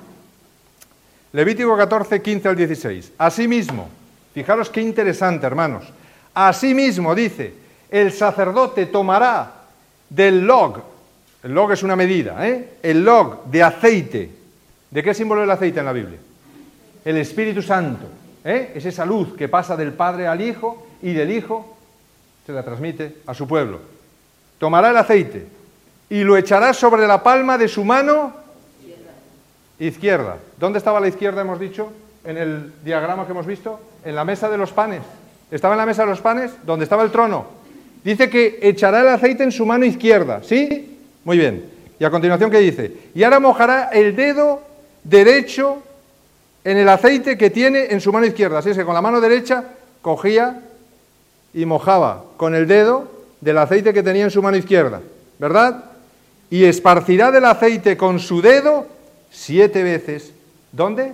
Levítico catorce, quince al dieciséis. Asimismo, fijaros qué interesante, hermanos. Asimismo, dice, el sacerdote tomará del log, el log es una medida, ¿eh? el log de aceite. ¿De qué símbolo es el aceite en la Biblia? El Espíritu Santo. ¿eh? Es esa luz que pasa del Padre al Hijo y del Hijo se la transmite a su pueblo. Tomará el aceite y lo echará sobre la palma de su mano izquierda. izquierda. ¿Dónde estaba la izquierda, hemos dicho, en el diagrama que hemos visto? En la mesa de los panes. ¿Estaba en la mesa de los panes? ¿Dónde estaba el trono? Dice que echará el aceite en su mano izquierda. ¿Sí? Muy bien. Y a continuación, ¿qué dice? Y ahora mojará el dedo derecho en el aceite que tiene en su mano izquierda. Así es que con la mano derecha cogía y mojaba con el dedo del aceite que tenía en su mano izquierda, ¿verdad? Y esparcirá del aceite con su dedo siete veces. ¿Dónde?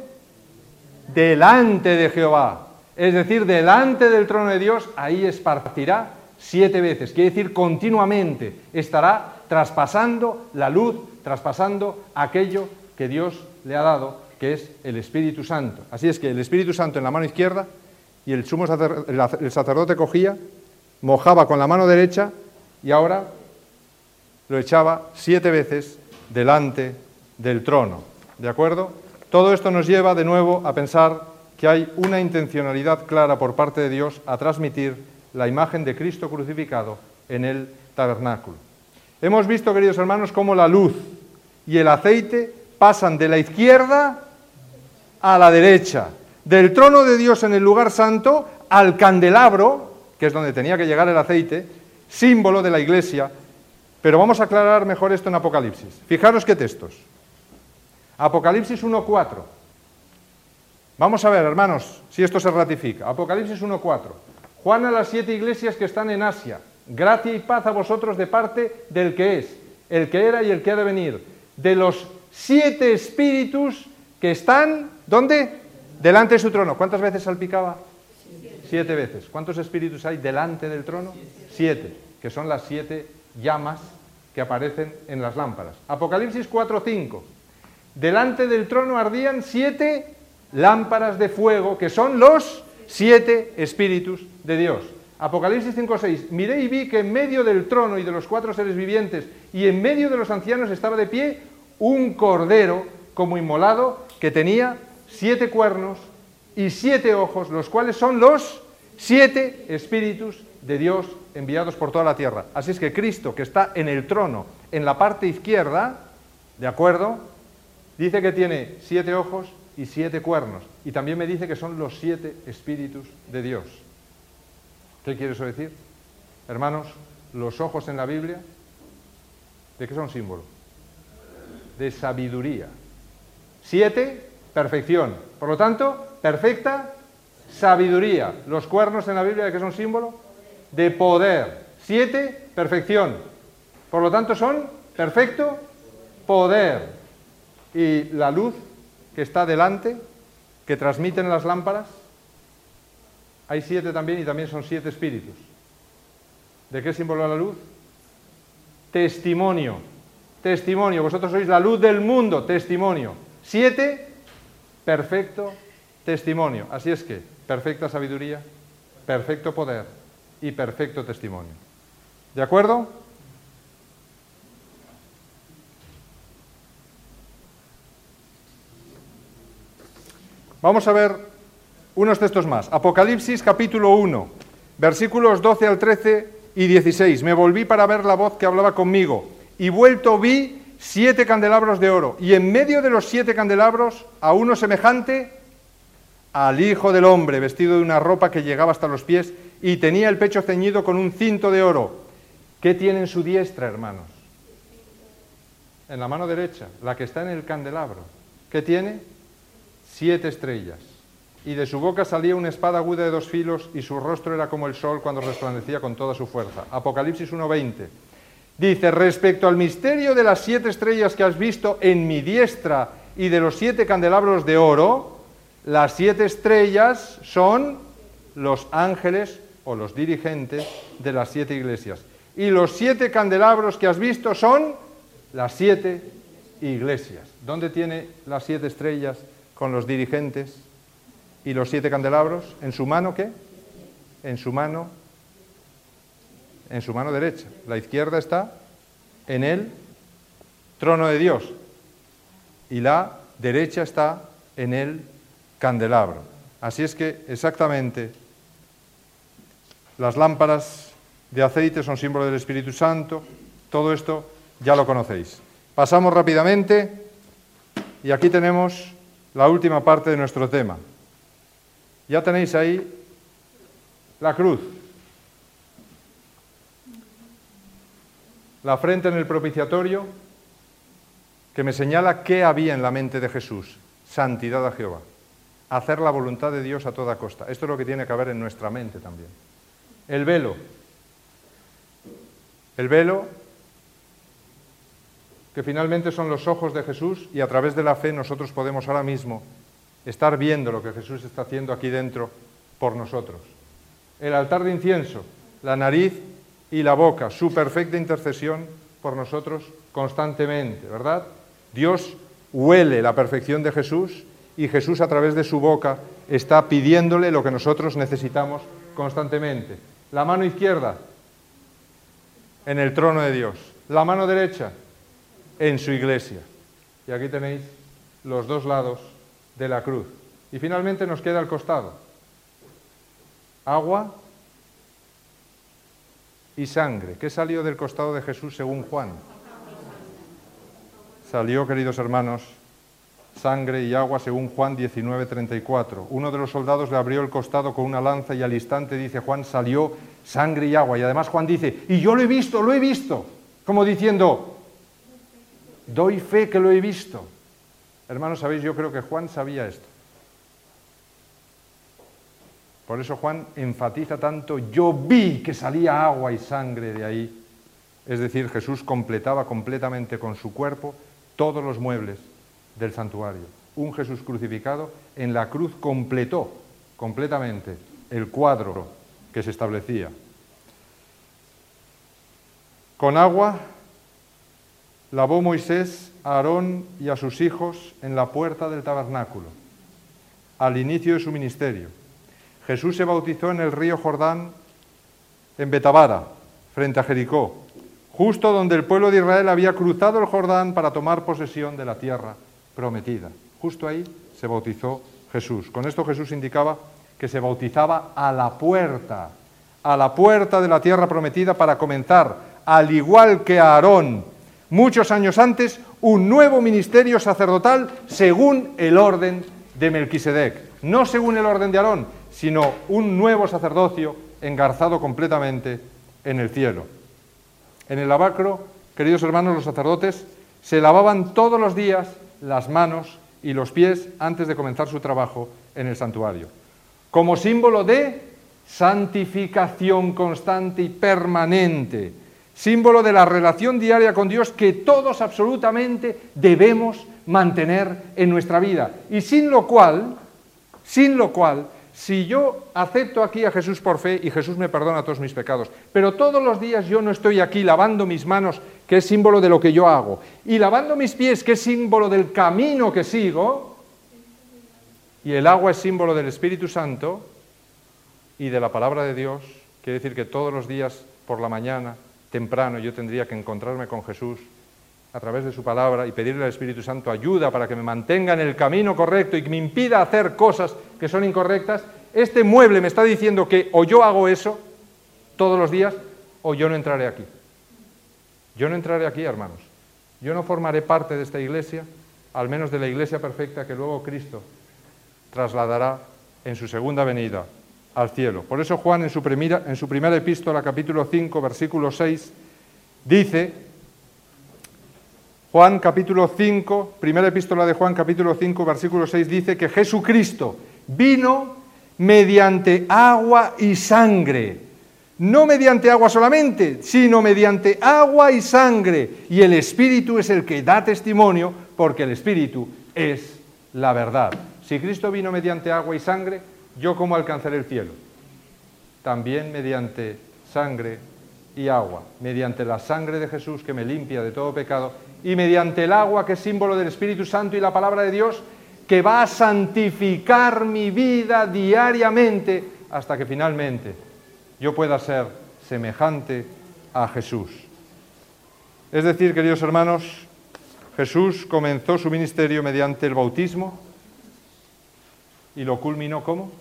Delante de Jehová. Es decir, delante del trono de Dios, ahí esparcirá siete veces. Quiere decir continuamente estará traspasando la luz, traspasando aquello que Dios le ha dado, que es el Espíritu Santo. Así es que el Espíritu Santo en la mano izquierda y el sumo sacerdote, el sacerdote cogía, mojaba con la mano derecha y ahora lo echaba siete veces delante del trono. ¿De acuerdo? Todo esto nos lleva de nuevo a pensar que hay una intencionalidad clara por parte de Dios a transmitir la imagen de Cristo crucificado en el tabernáculo. Hemos visto, queridos hermanos, cómo la luz y el aceite pasan de la izquierda a la derecha, del trono de Dios en el lugar santo al candelabro, que es donde tenía que llegar el aceite, símbolo de la iglesia. Pero vamos a aclarar mejor esto en Apocalipsis. Fijaros qué textos. Apocalipsis uno cuatro. Vamos a ver, hermanos, si esto se ratifica. Apocalipsis uno cuatro. Juan a las siete iglesias que están en Asia. Gracia y paz a vosotros de parte del que es, el que era y el que ha de venir. De los siete espíritus que están, ¿dónde? Delante de su trono. ¿Cuántas veces salpicaba? Siete veces. ¿Cuántos espíritus hay delante del trono? Siete, que son las siete llamas que aparecen en las lámparas. Apocalipsis cuatro cinco. Delante del trono ardían siete lámparas de fuego, que son los siete espíritus de Dios. Apocalipsis cinco seis. Miré y vi que en medio del trono y de los cuatro seres vivientes y en medio de los ancianos estaba de pie un cordero como inmolado que tenía siete cuernos y siete ojos, los cuales son los siete espíritus de Dios enviados por toda la tierra. Así es que Cristo, que está en el trono, en la parte izquierda, ¿de acuerdo?, dice que tiene siete ojos y siete cuernos. Y también me dice que son los siete espíritus de Dios. ¿Qué quiere eso decir? Hermanos, los ojos en la Biblia, ¿de qué son símbolo? De sabiduría. Siete, perfección. Por lo tanto, perfecta sabiduría. Los cuernos en la Biblia, ¿de qué son símbolo? De poder. Siete, perfección. Por lo tanto, son perfecto poder. Y la luz que está delante, que transmiten las lámparas, hay siete también y también son siete espíritus. ¿De qué símbolo la luz? Testimonio. Testimonio. Vosotros sois la luz del mundo. Testimonio. Siete, perfecto testimonio. Así es que, perfecta sabiduría, perfecto poder y perfecto testimonio. ¿De acuerdo? Vamos a ver unos textos más. Apocalipsis capítulo uno, versículos doce al trece y dieciséis. Me volví para ver la voz que hablaba conmigo, y vuelto vi siete candelabros de oro, y en medio de los siete candelabros a uno semejante al Hijo del Hombre, vestido de una ropa que llegaba hasta los pies, y tenía el pecho ceñido con un cinto de oro. ¿Qué tiene en su diestra, hermanos? En la mano derecha, la que está en el candelabro. ¿Qué tiene? Siete estrellas. Y de su boca salía una espada aguda de dos filos, y su rostro era como el sol cuando resplandecía con toda su fuerza. Apocalipsis uno veinte. Dice, respecto al misterio de las siete estrellas que has visto en mi diestra y de los siete candelabros de oro, las siete estrellas son los ángeles o los dirigentes de las siete iglesias. Y los siete candelabros que has visto son las siete iglesias. ¿Dónde tiene las siete estrellas con los dirigentes y los siete candelabros? ¿En su mano qué? En su mano, en su mano derecha. La izquierda está en el trono de Dios y la derecha está en el candelabro. Así es que exactamente las lámparas de aceite son símbolo del Espíritu Santo. Todo esto ya lo conocéis. Pasamos rápidamente y aquí tenemos la última parte de nuestro tema. Ya tenéis ahí la cruz, la frente en el propiciatorio, que me señala qué había en la mente de Jesús: santidad a Jehová, hacer la voluntad de Dios a toda costa. Esto es lo que tiene que haber en nuestra mente también. El velo, el velo que finalmente son los ojos de Jesús, y a través de la fe nosotros podemos ahora mismo estar viendo lo que Jesús está haciendo aquí dentro por nosotros. El altar de incienso, la nariz y la boca, su perfecta intercesión por nosotros constantemente, ¿verdad? Dios huele la perfección de Jesús y Jesús a través de su boca está pidiéndole lo que nosotros necesitamos constantemente. La mano izquierda en el trono de Dios, la mano derecha en su iglesia. Y aquí tenéis los dos lados de la cruz. Y finalmente nos queda el costado. Agua y sangre. ¿Qué salió del costado de Jesús según Juan? Salió, queridos hermanos, sangre y agua según Juan diecinueve treinta y cuatro. Uno de los soldados le abrió el costado con una lanza y al instante, dice Juan, salió sangre y agua. Y además Juan dice, y yo lo he visto, lo he visto. Como diciendo, doy fe que lo he visto. Hermanos, sabéis, yo creo que Juan sabía esto. Por eso Juan enfatiza tanto, yo vi que salía agua y sangre de ahí. Es decir, Jesús completaba completamente con su cuerpo todos los muebles del santuario. Un Jesús crucificado en la cruz completó completamente el cuadro que se establecía. Con agua lavó Moisés a Aarón y a sus hijos en la puerta del tabernáculo, al inicio de su ministerio. Jesús se bautizó en el río Jordán, en Betabara, frente a Jericó, justo donde el pueblo de Israel había cruzado el Jordán para tomar posesión de la tierra prometida. Justo ahí se bautizó Jesús. Con esto Jesús indicaba que se bautizaba a la puerta, a la puerta de la tierra prometida para comenzar, al igual que Aarón, muchos años antes, un nuevo ministerio sacerdotal según el orden de Melquisedec. No según el orden de Aarón, sino un nuevo sacerdocio engarzado completamente en el cielo. En el lavacro, queridos hermanos, los sacerdotes se lavaban todos los días las manos y los pies antes de comenzar su trabajo en el santuario, como símbolo de santificación constante y permanente, símbolo de la relación diaria con Dios que todos absolutamente debemos mantener en nuestra vida, y sin lo cual, sin lo cual, si yo acepto aquí a Jesús por fe y Jesús me perdona todos mis pecados, pero todos los días yo no estoy aquí lavando mis manos, que es símbolo de lo que yo hago, y lavando mis pies, que es símbolo del camino que sigo, y el agua es símbolo del Espíritu Santo y de la palabra de Dios, quiere decir que todos los días por la mañana, temprano, yo tendría que encontrarme con Jesús a través de su palabra y pedirle al Espíritu Santo ayuda para que me mantenga en el camino correcto y que me impida hacer cosas que son incorrectas. Este mueble me está diciendo que o yo hago eso todos los días o yo no entraré aquí. Yo no entraré aquí, hermanos. Yo no formaré parte de esta iglesia, al menos de la iglesia perfecta que luego Cristo trasladará en su segunda venida al cielo. Por eso Juan en su primera, en su primera epístola, capítulo cinco, versículo seis, dice... Juan capítulo cinco, primera epístola de Juan capítulo cinco, versículo seis, dice que Jesucristo vino mediante agua y sangre. No mediante agua solamente, sino mediante agua y sangre. Y el Espíritu es el que da testimonio, porque el Espíritu es la verdad. Si Cristo vino mediante agua y sangre, ¿yo cómo alcanzaré el cielo? También mediante sangre y agua, mediante la sangre de Jesús que me limpia de todo pecado, y mediante el agua que es símbolo del Espíritu Santo y la palabra de Dios que va a santificar mi vida diariamente hasta que finalmente yo pueda ser semejante a Jesús. Es decir, queridos hermanos, Jesús comenzó su ministerio mediante el bautismo y lo culminó ¿cómo?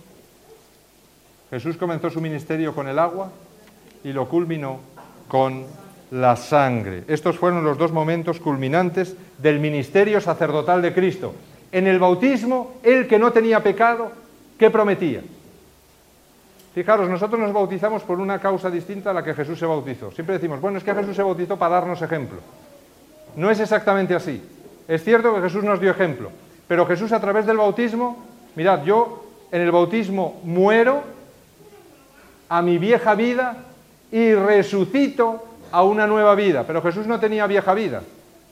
Jesús comenzó su ministerio con el agua y lo culminó con la sangre. Estos fueron los dos momentos culminantes del ministerio sacerdotal de Cristo. En el bautismo, él que no tenía pecado, ¿qué prometía? Fijaros, nosotros nos bautizamos por una causa distinta a la que Jesús se bautizó. Siempre decimos, bueno, es que Jesús se bautizó para darnos ejemplo. No es exactamente así. Es cierto que Jesús nos dio ejemplo, pero Jesús a través del bautismo, mirad, yo en el bautismo muero a mi vieja vida y resucito a una nueva vida, pero Jesús no tenía vieja vida.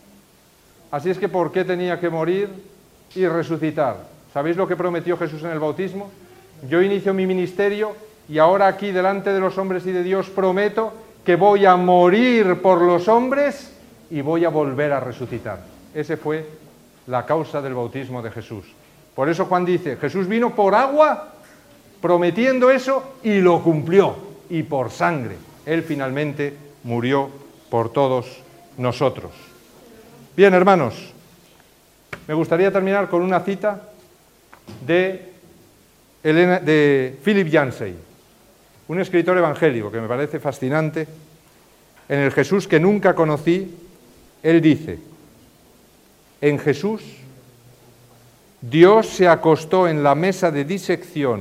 Así es que ¿por qué tenía que morir y resucitar? ¿Sabéis lo que prometió Jesús en el bautismo? Yo inicio mi ministerio y ahora aquí delante de los hombres y de Dios prometo que voy a morir por los hombres y voy a volver a resucitar. Esa fue la causa del bautismo de Jesús. Por eso Juan dice, Jesús vino por agua prometiendo eso y lo cumplió, y por sangre. Él finalmente murió por todos nosotros. Bien, hermanos, me gustaría terminar con una cita de, Elena, de Philip Yancey, un escritor evangélico que me parece fascinante. En el Jesús que nunca conocí, él dice, en Jesús, Dios se acostó en la mesa de disección,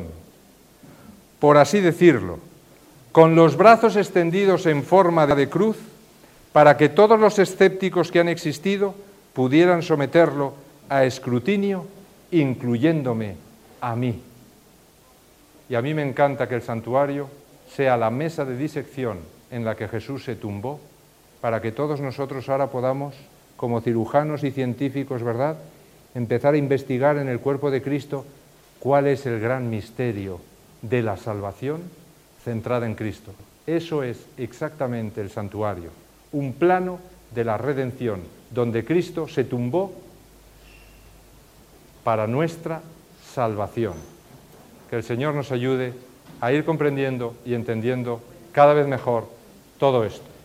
por así decirlo, con los brazos extendidos en forma de cruz, para que todos los escépticos que han existido pudieran someterlo a escrutinio, incluyéndome a mí. Y a mí me encanta que el santuario sea la mesa de disección en la que Jesús se tumbó, para que todos nosotros ahora podamos, como cirujanos y científicos, ¿verdad?, empezar a investigar en el cuerpo de Cristo cuál es el gran misterio de la salvación centrada en Cristo. Eso es exactamente el santuario, un plano de la redención, donde Cristo se tumbó para nuestra salvación. Que el Señor nos ayude a ir comprendiendo y entendiendo cada vez mejor todo esto.